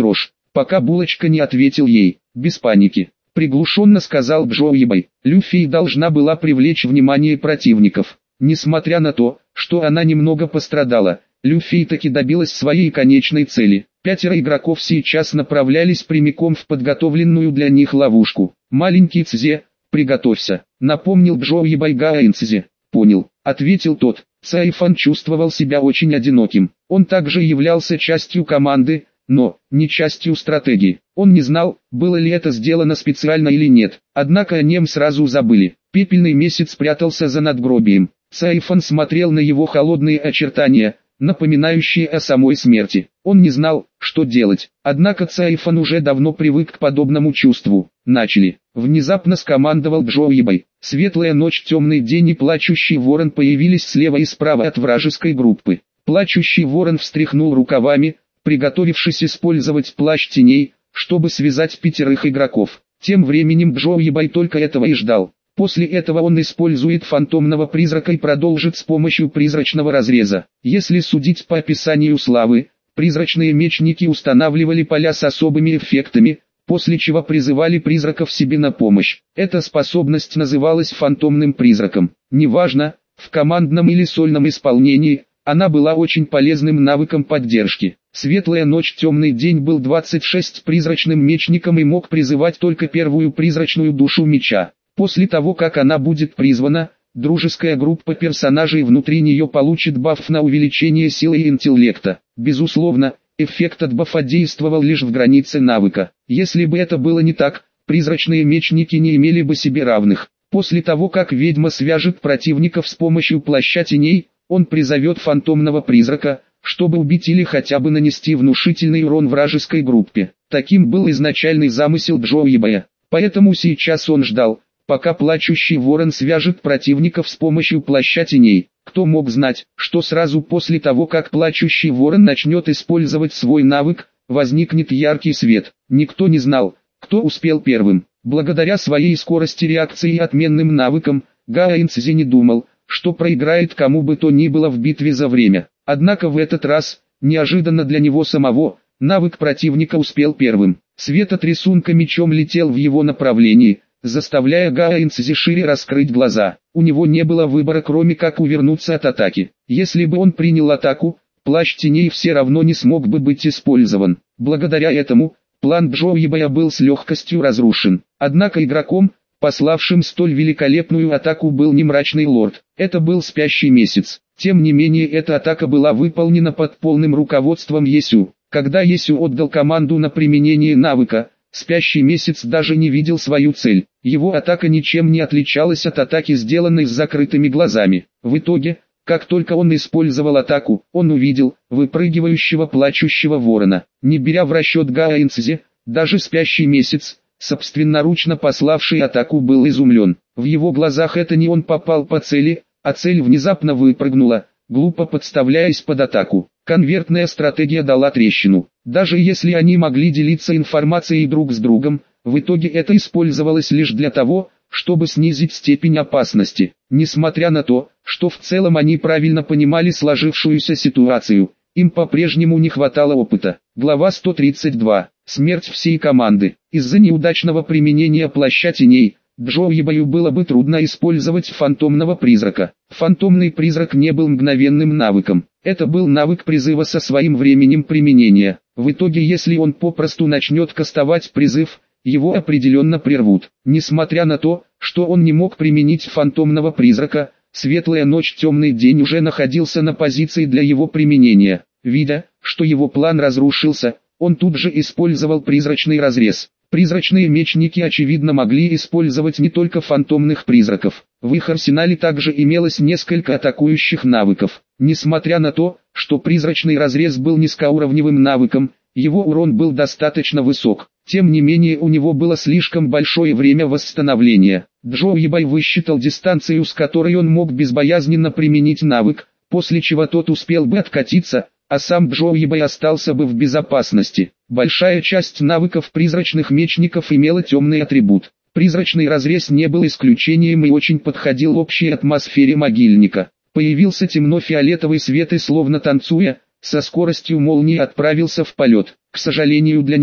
пока булочка не ответил ей, без паники. Приглушенно сказал Джоуибай, Люфи должна была привлечь внимание противников. Несмотря на то, что она немного пострадала, Люфи таки добилась своей конечной цели. Пятеро игроков сейчас направлялись прямиком в подготовленную для них ловушку. «Маленький Цзе, приготовься», — напомнил Джоуибай Гаэн Цзе. «Понял», — ответил тот. Цайфан чувствовал себя очень одиноким. Он также являлся частью команды, но не частью стратегии. Он не знал, было ли это сделано специально или нет. Однако о нем сразу забыли. Пепельный месяц прятался за надгробием. Цайфан смотрел на его холодные очертания, напоминающие о самой смерти. Он не знал, что делать. Однако Цайфан уже давно привык к подобному чувству. «Начали!» — внезапно скомандовал Джоуибай. Светлая ночь, темный день и плачущий ворон появились слева и справа от вражеской группы. Плачущий ворон встряхнул рукавами, приготовившись использовать плащ теней, чтобы связать пятерых игроков. Тем временем Джоуибай только этого и ждал. После этого он использует фантомного призрака и продолжит с помощью призрачного разреза. Если судить по описанию славы, призрачные мечники устанавливали поля с особыми эффектами, после чего призывали призраков себе на помощь. Эта способность называлась фантомным призраком. Неважно, в командном или сольном исполнении, она была очень полезным навыком поддержки. Светлая ночь, темный день был двадцать шесть призрачным мечником и мог призывать только первую призрачную душу меча. После того, как она будет призвана, дружеская группа персонажей внутри нее получит баф на увеличение силы и интеллекта. Безусловно, эффект от бафа действовал лишь в границе навыка. Если бы это было не так, призрачные мечники не имели бы себе равных. После того, как ведьма свяжет противников с помощью плаща теней, он призовет фантомного призрака, чтобы убить или хотя бы нанести внушительный урон вражеской группе. Таким был изначальный замысел Джоуибая. Поэтому сейчас он ждал, пока плачущий ворон свяжет противников с помощью плаща теней. Кто мог знать, что сразу после того, как плачущий ворон начнет использовать свой навык, возникнет яркий свет. Никто не знал, кто успел первым. Благодаря своей скорости реакции и отменным навыкам, Гаэн Цзи не думал, что проиграет кому бы то ни было в битве за время. Однако в этот раз, неожиданно для него самого, навык противника успел первым. Свет от рисунка мечом летел в его направлении, заставляя Гаэн Цзи шире раскрыть глаза. У него не было выбора, кроме как увернуться от атаки. Если бы он принял атаку, плащ теней все равно не смог бы быть использован. Благодаря этому, план Джоуибая был с легкостью разрушен. Однако игроком, пославшим столь великолепную атаку, был не мрачный лорд. Это был спящий месяц. Тем не менее, эта атака была выполнена под полным руководством Есю. Когда Есю отдал команду на применение навыка, спящий месяц даже не видел свою цель. Его атака ничем не отличалась от атаки, сделанной с закрытыми глазами. В итоге, как только он использовал атаку, он увидел выпрыгивающего плачущего ворона. Не беря в расчет Гаэн Цзи, даже спящий месяц, собственноручно пославший атаку, был изумлен. В его глазах это не он попал по цели, а цель внезапно выпрыгнула, глупо подставляясь под атаку. Конвертная стратегия дала трещину. Даже если они могли делиться информацией друг с другом, в итоге это использовалось лишь для того, чтобы снизить степень опасности. Несмотря на то, что в целом они правильно понимали сложившуюся ситуацию, им по-прежнему не хватало опыта. Глава сто тридцать два. Смерть всей команды. Из-за неудачного применения плаща теней, Джоуибаю было бы трудно использовать фантомного призрака. Фантомный призрак не был мгновенным навыком. Это был навык призыва со своим временем применения. В итоге, если он попросту начнет кастовать призыв, его определенно прервут. Несмотря на то, что он не мог применить фантомного призрака, Светлая ночь, темный день уже находился на позиции для его применения. Видя, что его план разрушился, он тут же использовал призрачный разрез. Призрачные мечники очевидно могли использовать не только фантомных призраков. В их арсенале также имелось несколько атакующих навыков. Несмотря на то, что призрачный разрез был низкоуровневым навыком, его урон был достаточно высок. Тем не менее, у него было слишком большое время восстановления. Джоуибай высчитал дистанцию, с которой он мог безбоязненно применить навык, после чего тот успел бы откатиться, а сам Джоуибай остался бы в безопасности. Большая часть навыков призрачных мечников имела темный атрибут. Призрачный разрез не был исключением и очень подходил общей атмосфере могильника. Появился темно-фиолетовый свет и, словно танцуя, со скоростью молнии отправился в полет. К сожалению для него,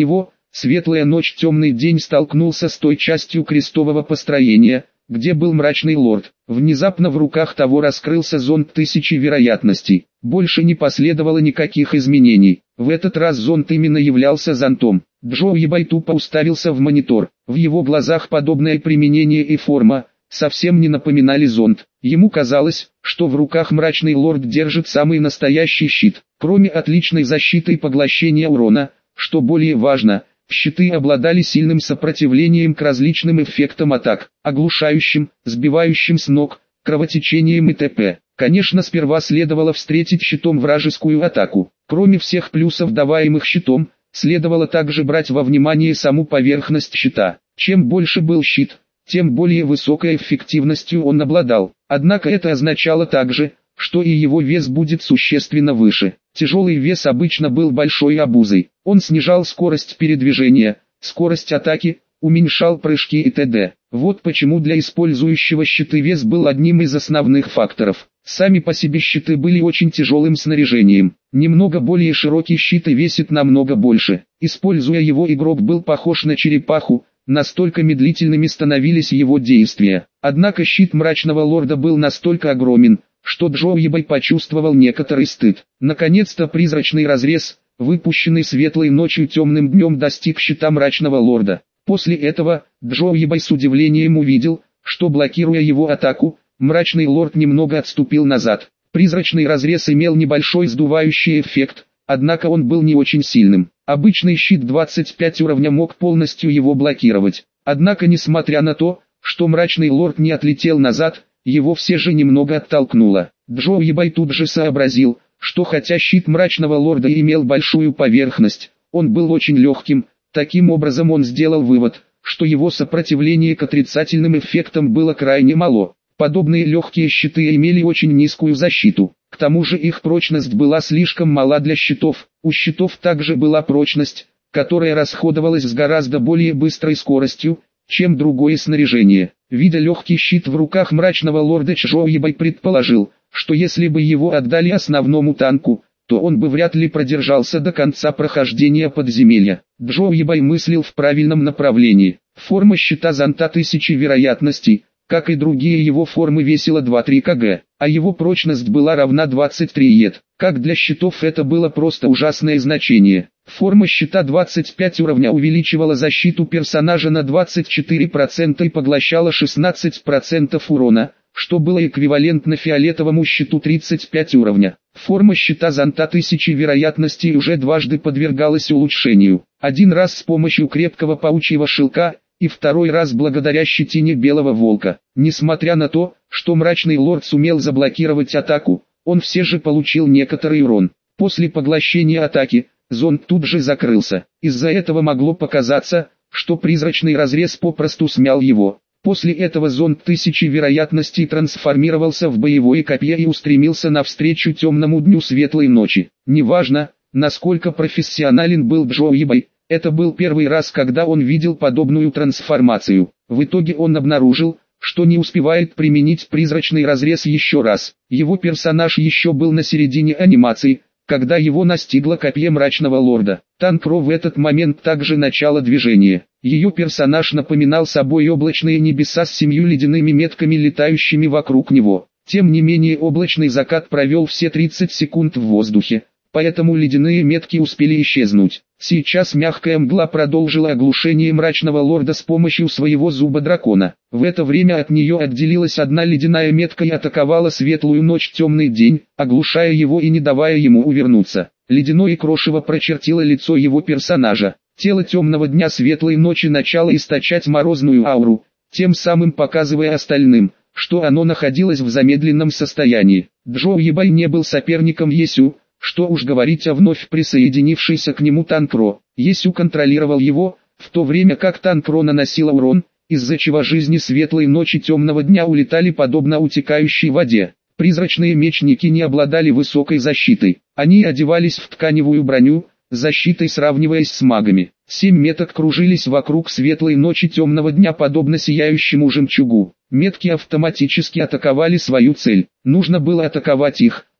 Светлая ночь темный день столкнулся с той частью крестового построения, где был мрачный лорд. Внезапно в руках того раскрылся зонд тысячи вероятностей. Больше не последовало никаких изменений. В этот раз зонд именно являлся зонтом. Джоуи Бай тупо уставился в монитор. В его глазах подобное применение и форма совсем не напоминали зонд. Ему казалось, что в руках мрачный лорд держит самый настоящий щит. Кроме отличной защиты и поглощения урона, что более важно, щиты обладали сильным сопротивлением к различным эффектам атак, оглушающим, сбивающим с ног, кровотечением и т.п. Конечно, сперва следовало встретить щитом вражескую атаку. Кроме всех плюсов, даваемых щитом, следовало также брать во внимание саму поверхность щита. Чем больше был щит, тем более высокой эффективностью он обладал. Однако это означало также, что и его вес будет существенно выше. Тяжелый вес обычно был большой обузой. Он снижал скорость передвижения, скорость атаки, уменьшал прыжки и т.д. Вот почему для использующего щиты вес был одним из основных факторов. Сами по себе щиты были очень тяжелым снаряжением. Немного более широкий щит и весит намного больше. Используя его, игрок был похож на черепаху, настолько медлительными становились его действия. Однако щит мрачного лорда был настолько огромен, что Джоуи Бай почувствовал некоторый стыд. Наконец-то призрачный разрез, выпущенный светлой ночью темным днем, достиг щита мрачного лорда. После этого, Джоуи Бай с удивлением увидел, что блокируя его атаку, мрачный лорд немного отступил назад. Призрачный разрез имел небольшой сдувающий эффект, однако он был не очень сильным. Обычный щит двадцать пять уровня мог полностью его блокировать. Однако, несмотря на то, что мрачный лорд не отлетел назад, его все же немного оттолкнуло. Джоуи Бай тут же сообразил, что хотя щит мрачного лорда имел большую поверхность, он был очень легким. Таким образом он сделал вывод, что его сопротивление к отрицательным эффектам было крайне мало. Подобные легкие щиты имели очень низкую защиту. К тому же их прочность была слишком мала для щитов. У щитов также была прочность, которая расходовалась с гораздо более быстрой скоростью, чем другое снаряжение. Видя легкий щит в руках мрачного лорда, Джоуи Бай предположил, что если бы его отдали основному танку, то он бы вряд ли продержался до конца прохождения подземелья. Джоуи Бай мыслил в правильном направлении. Форма щита зонта тысячи вероятностей, как и другие его формы, весила два-три килограмма, а его прочность была равна двадцати трём ед. Как для щитов это было просто ужасное значение. Форма щита двадцать пять уровня увеличивала защиту персонажа на двадцать четыре процента и поглощала шестнадцать процентов урона, что было эквивалентно фиолетовому щиту тридцать пять уровня. Форма щита зонта тысячи вероятностей уже дважды подвергалась улучшению. Один раз с помощью крепкого паучьего шелка, и второй раз благодаря щетине белого волка. Несмотря на то, что мрачный лорд сумел заблокировать атаку, он все же получил некоторый урон. После поглощения атаки, зонд тут же закрылся. Из-за этого могло показаться, что призрачный разрез попросту смял его. После этого зонд тысячи вероятностей трансформировался в боевое копье и устремился навстречу темному дню светлой ночи. Неважно, насколько профессионален был Джоуи Бай, это был первый раз, когда он видел подобную трансформацию. В итоге он обнаружил, что не успевает применить призрачный разрез еще раз. Его персонаж еще был на середине анимации, когда его настигло копье мрачного лорда. Танкро в этот момент также начало движения. Ее персонаж напоминал собой облачные небеса с семью ледяными метками, летающими вокруг него. Тем не менее, облачный закат провел все тридцать секунд в воздухе, поэтому ледяные метки успели исчезнуть. Сейчас мягкая мгла продолжила оглушение мрачного лорда с помощью своего зуба дракона. В это время от нее отделилась одна ледяная метка и атаковала светлую ночь темный день, оглушая его и не давая ему увернуться. Ледяное крошево прочертило лицо его персонажа. Тело темного дня светлой ночи начало источать морозную ауру, тем самым показывая остальным, что оно находилось в замедленном состоянии. Джоуи Бай не был соперником Есю, что уж говорить о вновь присоединившейся к нему Танкро. Есю контролировал его, в то время как Танкро наносила урон, из-за чего жизни светлой ночи темного дня улетали подобно утекающей воде. Призрачные мечники не обладали высокой защитой. Они одевались в тканевую броню, защитой сравниваясь с магами. Семь меток кружились вокруг светлой ночи темного дня подобно сияющему жемчугу. Метки автоматически атаковали свою цель. Нужно было атаковать их,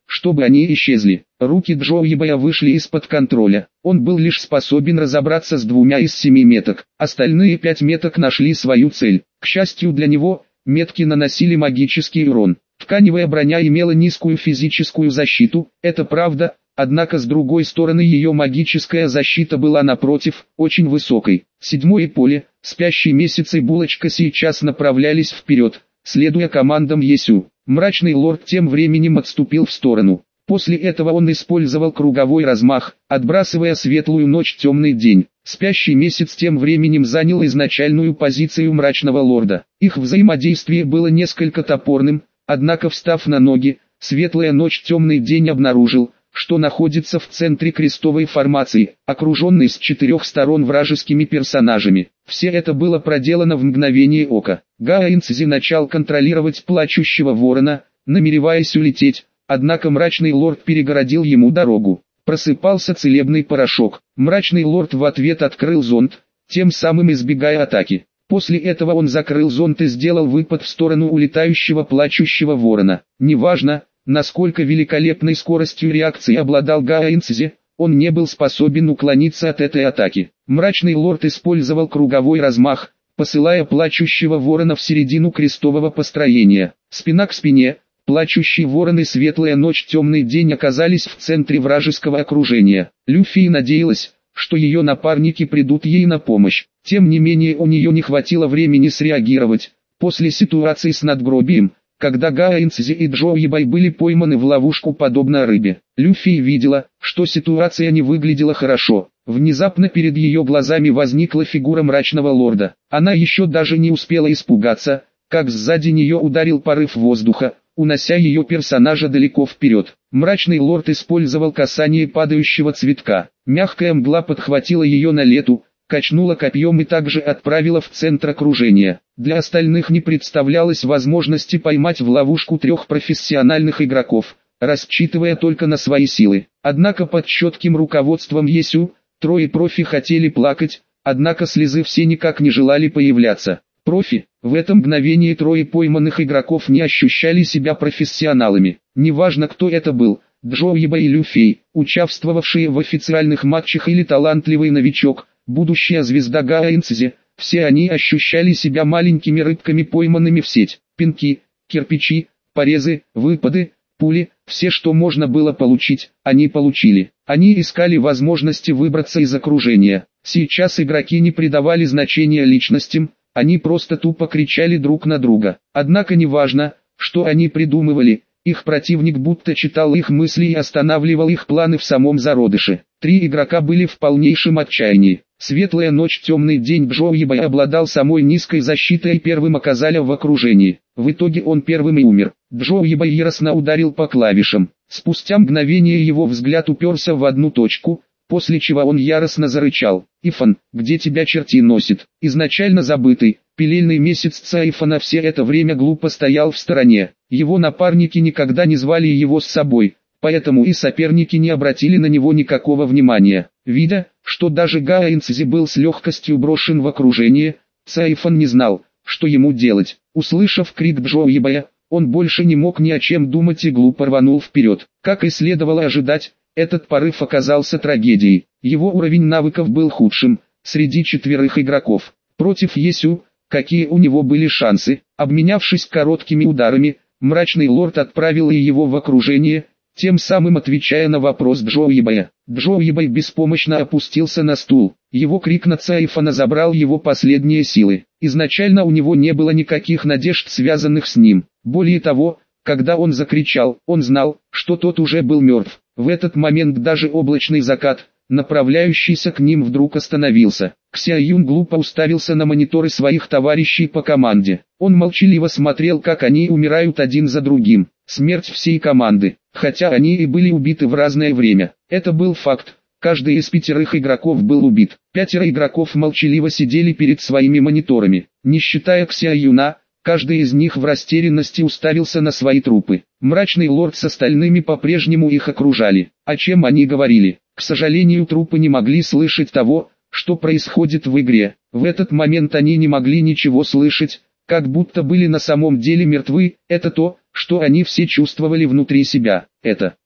чтобы они исчезли. Руки Джоуибая вышли из-под контроля. Он был лишь способен разобраться с двумя из семи меток. Остальные пять меток нашли свою цель. К счастью для него, метки наносили магический урон. Тканевая броня имела низкую физическую защиту, это правда, однако с другой стороны ее магическая защита была напротив, очень высокой. Седьмое поле, спящий месяц и булочка сейчас направлялись вперед, следуя командам Есю. Мрачный лорд тем временем отступил в сторону. После этого он использовал круговой размах, отбрасывая светлую ночь темный день. Спящий месяц тем временем занял изначальную позицию мрачного лорда. Их взаимодействие было несколько топорным, однако встав на ноги, светлая ночь темный день обнаружил, что находится в центре крестовой формации, окруженный с четырех сторон вражескими персонажами. Все это было проделано в мгновение ока. Гаэнцзи начал контролировать плачущего ворона, намереваясь улететь, однако мрачный лорд перегородил ему дорогу. Просыпался целебный порошок. Мрачный лорд в ответ открыл зонт, тем самым избегая атаки. После этого он закрыл зонт и сделал выпад в сторону улетающего плачущего ворона. Неважно, насколько великолепной скоростью реакции обладал Гаэнцзи, он не был способен уклониться от этой атаки. Мрачный лорд использовал круговой размах, посылая плачущего ворона в середину крестового построения. Спина к спине, плачущий ворон и светлая ночь темный день оказались в центре вражеского окружения. Люфи надеялась, что ее напарники придут ей на помощь. Тем не менее у нее не хватило времени среагировать. После ситуации с надгробием, когда Гаэнцзи и Джоуибай были пойманы в ловушку подобно рыбе, Люфи видела, что ситуация не выглядела хорошо. Внезапно перед ее глазами возникла фигура мрачного лорда. Она еще даже не успела испугаться, как сзади нее ударил порыв воздуха, унося ее персонажа далеко вперед. Мрачный лорд использовал касание падающего цветка. Мягкая мгла подхватила ее на лету, качнула копьем и также отправила в центр окружения. Для остальных не представлялось возможности поймать в ловушку трех профессиональных игроков, рассчитывая только на свои силы. Однако под четким руководством Есю, трое профи хотели плакать, однако слезы все никак не желали появляться. Профи, в это мгновение трое пойманных игроков не ощущали себя профессионалами. Неважно кто это был, Джоуибай и Люфей, участвовавшие в официальных матчах или талантливый новичок, будущая звезда Гаэнцзи, все они ощущали себя маленькими рыбками, пойманными в сеть. Пинки, кирпичи, порезы, выпады, пули, все что можно было получить, они получили. Они искали возможности выбраться из окружения. Сейчас игроки не придавали значения личностям, они просто тупо кричали друг на друга. Однако неважно, что они придумывали, их противник будто читал их мысли и останавливал их планы в самом зародыше. Три игрока были в полнейшем отчаянии. Светлая ночь темный день Джоуибай обладал самой низкой защитой и первым оказали в окружении. В итоге он первым и умер. Джоуибай яростно ударил по клавишам. Спустя мгновение его взгляд уперся в одну точку, после чего он яростно зарычал. «Ифан, где тебя черти носит?» Изначально забытый, пилельный месяц Цайфана все это время глупо стоял в стороне. Его напарники никогда не звали его с собой, поэтому и соперники не обратили на него никакого внимания. Видя, что даже Гаэнцзи был с легкостью брошен в окружение, Цайфан не знал, что ему делать. Услышав крик Джоуибая, он больше не мог ни о чем думать и глупо рванул вперед. Как и следовало ожидать, этот порыв оказался трагедией. Его уровень навыков был худшим среди четверых игроков. Против Есю, какие у него были шансы? Обменявшись короткими ударами, мрачный лорд отправил и его в окружение, тем самым отвечая на вопрос Джоуибая. Джоуибай беспомощно опустился на стул. Его крик на Цайфана забрал его последние силы. Изначально у него не было никаких надежд, связанных с ним. Более того, когда он закричал, он знал, что тот уже был мертв. В этот момент даже облачный закат, направляющийся к ним, вдруг остановился. Кся Юн глупо уставился на мониторы своих товарищей по команде. Он молчаливо смотрел, как они умирают один за другим. Смерть всей команды, хотя они и были убиты в разное время. Это был факт. Каждый из пятерых игроков был убит. Пятеро игроков молчаливо сидели перед своими мониторами. Не считая Кся Юна, каждый из них в растерянности уставился на свои трупы. Мрачный лорд с остальными по-прежнему их окружали. О чем они говорили? К сожалению, трупы не могли слышать того, что происходит в игре. В этот момент они не могли ничего слышать, как будто были на самом деле мертвы. Это то, что они все чувствовали внутри себя. Это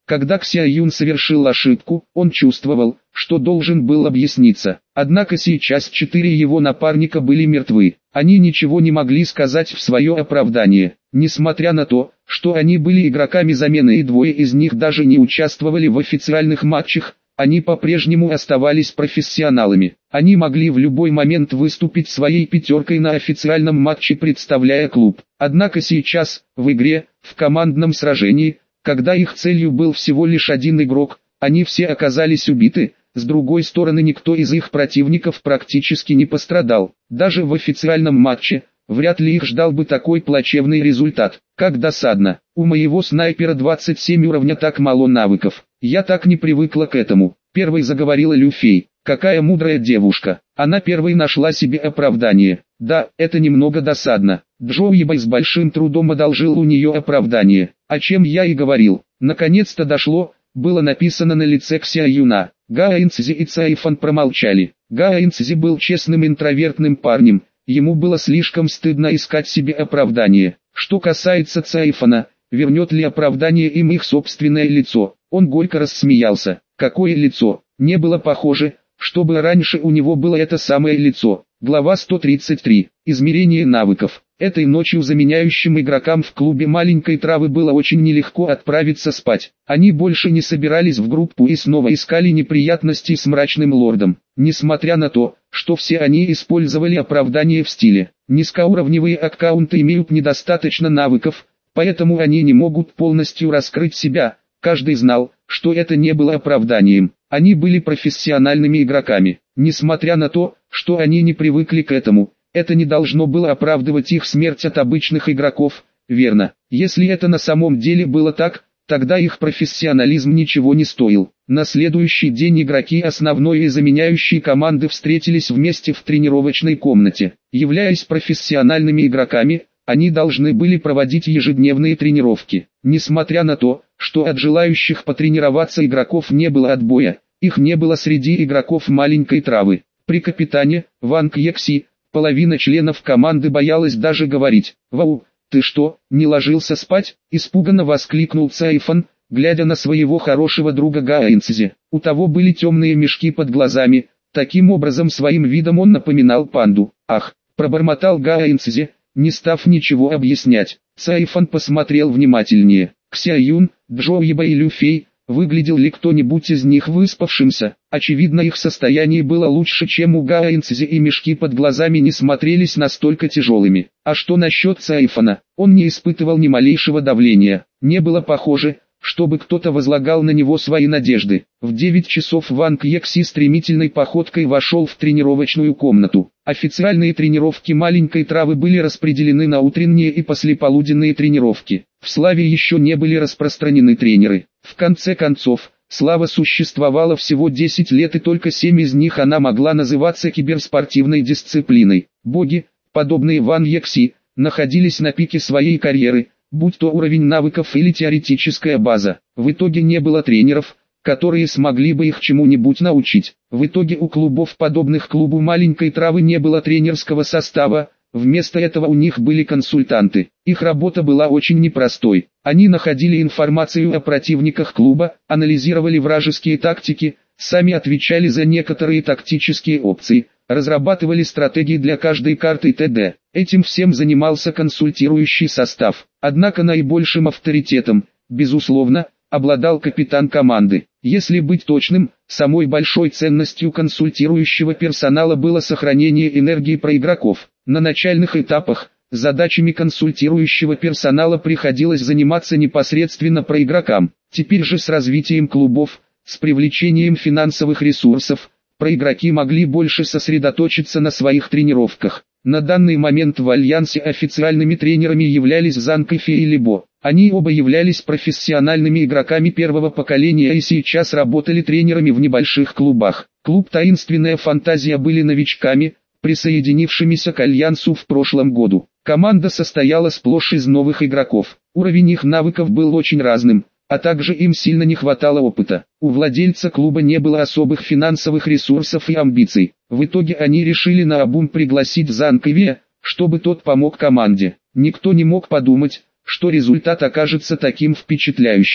Когда Кся Юн совершил ошибку, он чувствовал, что должен был объясниться. Однако сейчас четыре его напарника были мертвы. Они ничего не могли сказать в свое оправдание. Несмотря на то, что они были игроками замены и двое из них даже не участвовали в официальных матчах, они по-прежнему оставались профессионалами. Они могли в любой момент выступить своей пятеркой на официальном матче, представляя клуб. Однако сейчас, в игре, в командном сражении, когда их целью был всего лишь один игрок, они все оказались убиты. С другой стороны, никто из их противников практически не пострадал. Даже в официальном матче, вряд ли их ждал бы такой плачевный результат. Как досадно. У моего снайпера двадцать семь уровня, так мало навыков. Я так не привыкла к этому. Первой заговорила Лю Фей. Какая мудрая девушка. Она первой нашла себе оправдание. Да, это немного досадно. Джоуи Бэй с большим трудом одолжил у нее оправдание. О чем я и говорил. Наконец-то дошло, было написано на лице Кся Юна. Гао Инцзи и Цайфан промолчали. Гао Инцзи был честным интровертным парнем. Ему было слишком стыдно искать себе оправдание. Что касается Цайфана, вернет ли оправдание им их собственное лицо? Он горько рассмеялся. Какое лицо? Не было похоже, чтобы раньше у него было это самое лицо. Глава сто тридцать три. Измерение навыков. Этой ночью заменяющим игрокам в клубе маленькой травы было очень нелегко отправиться спать. Они больше не собирались в группу и снова искали неприятностей с мрачным лордом. Несмотря на то, что все они использовали оправдание в стиле «низкоуровневые аккаунты имеют недостаточно навыков, поэтому они не могут полностью раскрыть себя», каждый знал, что это не было оправданием. Они были профессиональными игроками. Несмотря на то, что они не привыкли к этому, это не должно было оправдывать их смерть от обычных игроков, верно? Если это на самом деле было так, тогда их профессионализм ничего не стоил. На следующий день игроки основной и заменяющей команды встретились вместе в тренировочной комнате. Являясь профессиональными игроками, они должны были проводить ежедневные тренировки. Несмотря на то, что от желающих потренироваться игроков не было отбоя, их не было среди игроков маленькой травы. При капитане, Ванг Екси, половина членов команды боялась даже говорить. «Вау, ты что, не ложился спать?» – испуганно воскликнул Цайфан, глядя на своего хорошего друга Гао Инцзи. У того были темные мешки под глазами, таким образом своим видом он напоминал панду. «Ах!» – пробормотал Гао Инцзи, не став ничего объяснять. Цайфан посмотрел внимательнее. Кся Юн, Джоуи Бэй и Лю Фей, выглядел ли кто-нибудь из них выспавшимся? Очевидно, их состояние было лучше, чем у Гао Инцзи, и мешки под глазами не смотрелись настолько тяжелыми. А что насчет Цайфана? Он не испытывал ни малейшего давления. Не было похоже, чтобы кто-то возлагал на него свои надежды. В девять часов Ванг Екси стремительной походкой вошел в тренировочную комнату. Официальные тренировки маленькой травы были распределены на утренние и послеполуденные тренировки. В Славе еще не были распространены тренеры. В конце концов, Слава существовала всего десять лет, и только семь из них она могла называться киберспортивной дисциплиной. Боги, подобные Ван Екси, находились на пике своей карьеры, будь то уровень навыков или теоретическая база. В итоге не было тренеров, которые смогли бы их чему-нибудь научить. В итоге у клубов, подобных клубу маленькой травы, не было тренерского состава, вместо этого у них были консультанты. Их работа была очень непростой. Они находили информацию о противниках клуба, анализировали вражеские тактики, сами отвечали за некоторые тактические опции, разрабатывали стратегии для каждой карты и т.д. Этим всем занимался консультирующий состав. Однако наибольшим авторитетом, безусловно, обладал капитан команды. Если быть точным, самой большой ценностью консультирующего персонала было сохранение энергии про игроков. На начальных этапах, задачами консультирующего персонала приходилось заниматься непосредственно про игрокам. Теперь же с развитием клубов, с привлечением финансовых ресурсов, проигроки могли больше сосредоточиться на своих тренировках. На данный момент в Альянсе официальными тренерами являлись Занг и Фей и Либо. Они оба являлись профессиональными игроками первого поколения и сейчас работали тренерами в небольших клубах. Клуб «Таинственная фантазия» были новичками, присоединившимися к Альянсу в прошлом году. Команда состояла сплошь из новых игроков. Уровень их навыков был очень разным, а также им сильно не хватало опыта. У владельца клуба не было особых финансовых ресурсов и амбиций. В итоге они решили наобум пригласить Занг и Ве, чтобы тот помог команде. Никто не мог подумать, что результат окажется таким впечатляющим.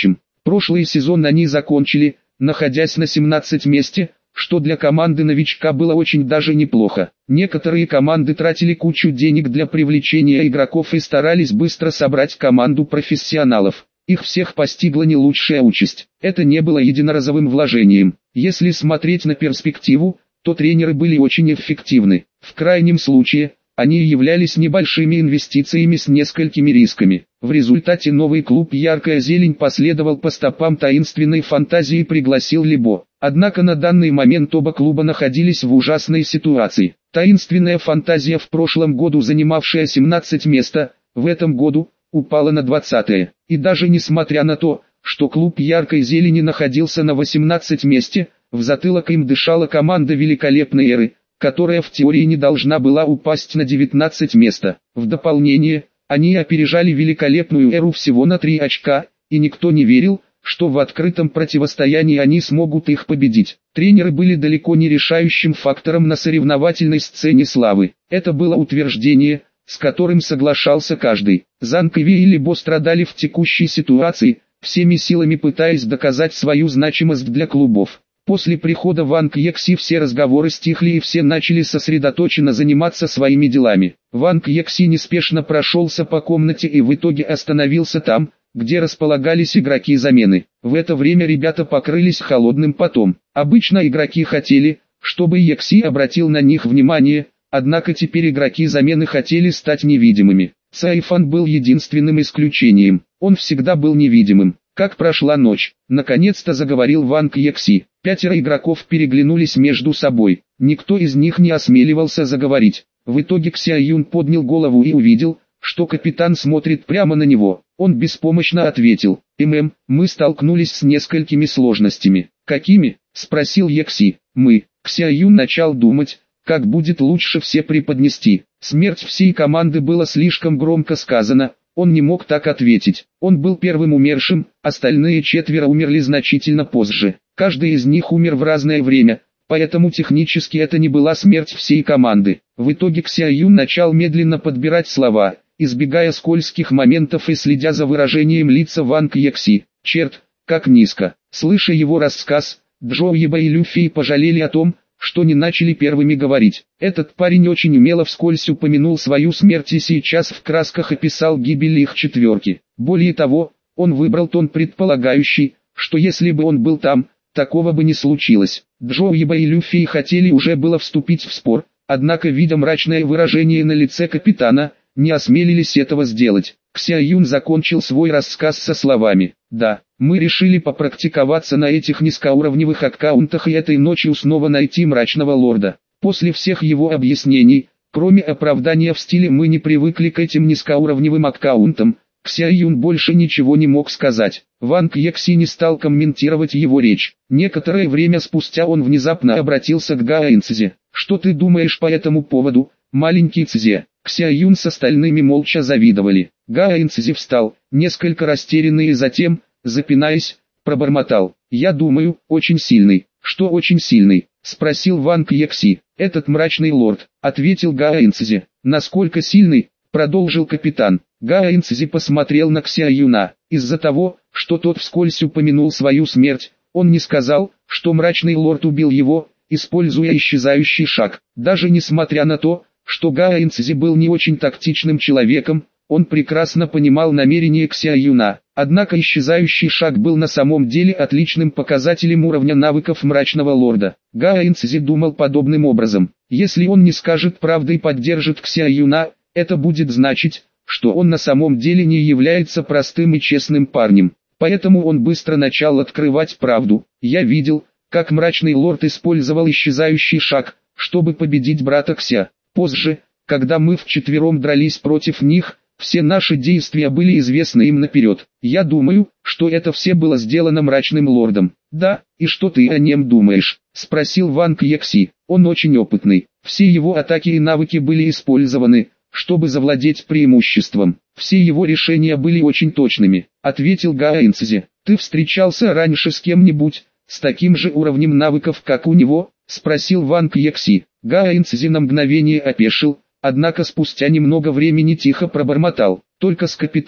Прошлый сезон они закончили, находясь на семнадцатом месте, что для команды новичка было очень даже неплохо. Некоторые команды тратили кучу денег для привлечения игроков и старались быстро собрать команду профессионалов. Их всех постигла не лучшая участь. Это не было единоразовым вложением. Если смотреть на перспективу, то тренеры были очень эффективны. В крайнем случае, они являлись небольшими инвестициями с несколькими рисками. В результате новый клуб «Яркая зелень» последовал по стопам таинственной фантазии и пригласил Либо. Однако на данный момент оба клуба находились в ужасной ситуации. Таинственная фантазия, в прошлом году занимавшая семнадцатое место, в этом году упала на двадцатое. И даже несмотря на то, что клуб «Яркой зелени» находился на восемнадцатом месте, в затылок им дышала команда великолепной эры, которая в теории не должна была упасть на девятнадцатое место. В дополнение, они опережали великолепную эру всего на три очка, и никто не верил, что в открытом противостоянии они смогут их победить. Тренеры были далеко не решающим фактором на соревновательной сцене славы. Это было утверждение, с которым соглашался каждый. Занг и Ви и Либо страдали в текущей ситуации, всеми силами пытаясь доказать свою значимость для клубов. После прихода Ванг Екси все разговоры стихли и все начали сосредоточенно заниматься своими делами. Ванг Екси неспешно прошелся по комнате и в итоге остановился там, где располагались игроки замены. В это время ребята покрылись холодным потом. Обычно игроки хотели, чтобы Екси обратил на них внимание, однако теперь игроки замены хотели стать невидимыми. Сайфан был единственным исключением. Он всегда был невидимым. Как прошла ночь? Наконец-то заговорил Ванг Екси. Пятеро игроков переглянулись между собой. Никто из них не осмеливался заговорить. В итоге Кся Юн поднял голову и увидел, что капитан смотрит прямо на него. Он беспомощно ответил: «ММ, мы столкнулись с несколькими сложностями». «Какими?» – спросил Екси. «Мы». Кся Юн начал думать, как будет лучше все преподнести. Смерть всей команды было слишком громко сказано. Он не мог так ответить. Он был первым умершим, остальные четверо умерли значительно позже. Каждый из них умер в разное время, поэтому технически это не была смерть всей команды. В итоге Кся Юн начал медленно подбирать слова, избегая скользких моментов и следя за выражением лица Ванг Екси. Черт, как низко. Слыша его рассказ, Джо Еба и Люфи пожалели о том, что не начали первыми говорить. Этот парень очень умело вскользь упомянул свою смерть и сейчас в красках описал гибель их четверки. Более того, он выбрал тон, предполагающий, что если бы он был там, такого бы не случилось. Джо Еба и Люфи хотели уже было вступить в спор, однако, видя мрачное выражение на лице капитана, не осмелились этого сделать. Кся Юн закончил свой рассказ со словами: «Да, мы решили попрактиковаться на этих низкоуровневых аккаунтах и этой ночью снова найти мрачного лорда». После всех его объяснений, кроме оправдания в стиле «мы не привыкли к этим низкоуровневым аккаунтам», Кся Юн больше ничего не мог сказать. Ванг Екси не стал комментировать его речь. Некоторое время спустя он внезапно обратился к Гаэн Цзе. «Что ты думаешь по этому поводу, маленький Цзе?» Кся Юн с остальными молча завидовали. Гаэн Цзи встал, несколько растерянный, и затем, запинаясь, пробормотал: «Я думаю, очень сильный». «Что очень сильный?» – спросил Ванг Екси. «Этот мрачный лорд», – ответил Гаэн Цзи. «Насколько сильный?» – продолжил капитан. Гаэн Цзи посмотрел на Кся Юна. Из-за того, что тот вскользь упомянул свою смерть, он не сказал, что мрачный лорд убил его, используя исчезающий шаг. Даже несмотря на то, что Гаэн Цзи был не очень тактичным человеком, он прекрасно понимал намерения Кся Юна. Однако исчезающий шаг был на самом деле отличным показателем уровня навыков мрачного лорда. Гаэн Цзи думал подобным образом: если он не скажет правды и поддержит Кся Юна, это будет значить, что он на самом деле не является простым и честным парнем. Поэтому он быстро начал открывать правду. «Я видел, как мрачный лорд использовал исчезающий шаг, чтобы победить брата Кся. Позже, когда мы вчетвером дрались против них, все наши действия были известны им наперед. Я думаю, что это все было сделано мрачным лордом». «Да, и что ты о нем думаешь?» – спросил Ванг Екси. «Он очень опытный. Все его атаки и навыки были использованы, чтобы завладеть преимуществом. Все его решения были очень точными», – ответил Гаэн Цзи. «Ты встречался раньше с кем-нибудь с таким же уровнем навыков, как у него?» – спросил Ванг Екси. Гаэн Цзи на мгновение опешил, однако спустя немного времени тихо пробормотал: «Только с капитаном».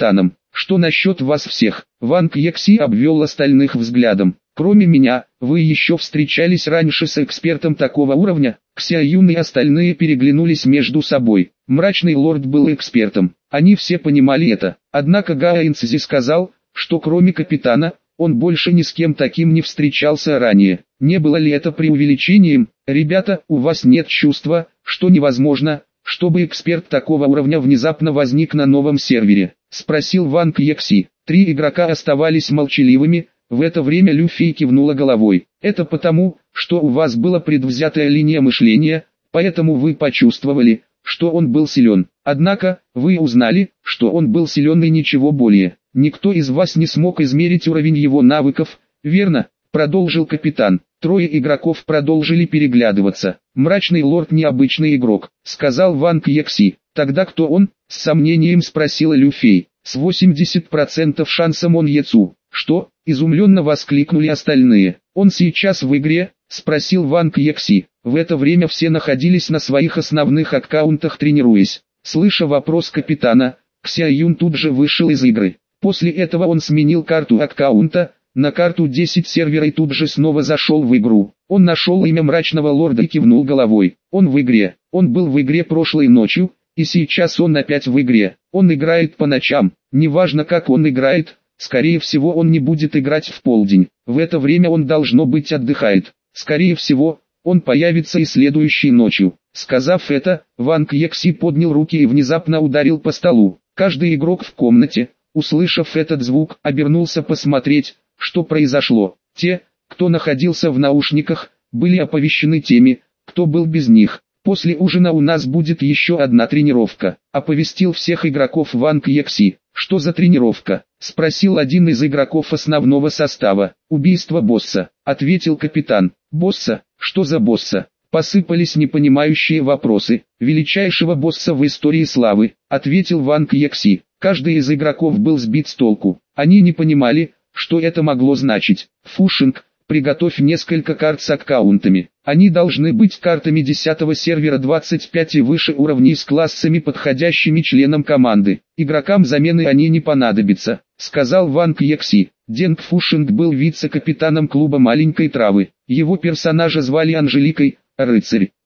Что насчет вас всех? Ван Кьекси обвел остальных взглядом. Кроме меня, вы еще встречались раньше с экспертом такого уровня? Кся Юн и остальные переглянулись между собой. Мрачный лорд был экспертом. Они все понимали это. Однако Гаэн Цзи сказал, что кроме капитана, он больше ни с кем таким не встречался ранее. Не было ли это преувеличением? Ребята, у вас нет чувства, что невозможно, чтобы эксперт такого уровня внезапно возник на новом сервере? Спросил Ван Кьекси. Три игрока оставались молчаливыми. В это время Люфей кивнула головой. Это потому, что у вас была предвзятая линия мышления, поэтому вы почувствовали, что он был силен. Однако, вы узнали, что он был силен и ничего более. Никто из вас не смог измерить уровень его навыков, верно? Продолжил капитан. Трое игроков продолжили переглядываться. Мрачный лорд необычный игрок, сказал Ван Кьекси. Тогда кто он? С сомнением спросила Люфей. С восемьдесят процентов шансом он Ецу. Что? Изумленно воскликнули остальные. Он сейчас в игре? Спросил Ван Кьекси. В это время все находились на своих основных аккаунтах, тренируясь. Слыша вопрос капитана, Кся Юн тут же вышел из игры. После этого он сменил карту аккаунта на карту десять сервера и тут же снова зашел в игру. Он нашел имя мрачного лорда и кивнул головой. Он в игре. Он был в игре прошлой ночью, и сейчас он опять в игре. Он играет по ночам. Неважно, как он играет, скорее всего он не будет играть в полдень. В это время он должно быть отдыхает. Скорее всего, он появится и следующей ночью. Сказав это, Ван Кьекси поднял руки и внезапно ударил по столу. Каждый игрок в комнате, услышав этот звук, обернулся посмотреть, что произошло. Те, кто находился в наушниках, были оповещены теми, кто был без них. После ужина у нас будет еще одна тренировка, оповестил всех игроков Ван Кьекси. Что за тренировка? Спросил один из игроков основного состава. Убийство босса, ответил капитан. Босса? Что за босса? Посыпались непонимающие вопросы. Величайшего босса в истории славы, ответил Ван Кьекси. Каждый из игроков был сбит с толку. Они не понимали, что это могло значить. Фушинг, приготовь несколько карт с аккаунтами. Они должны быть картами десятого сервера двадцать пять и выше уровней с классами, подходящими членам команды. Игрокам замены они не понадобятся, сказал Ван Кьекси. Денг Фушинг был вице-капитаном клуба маленькой травы. Его персонажа звали Анжеликой, рыцарь.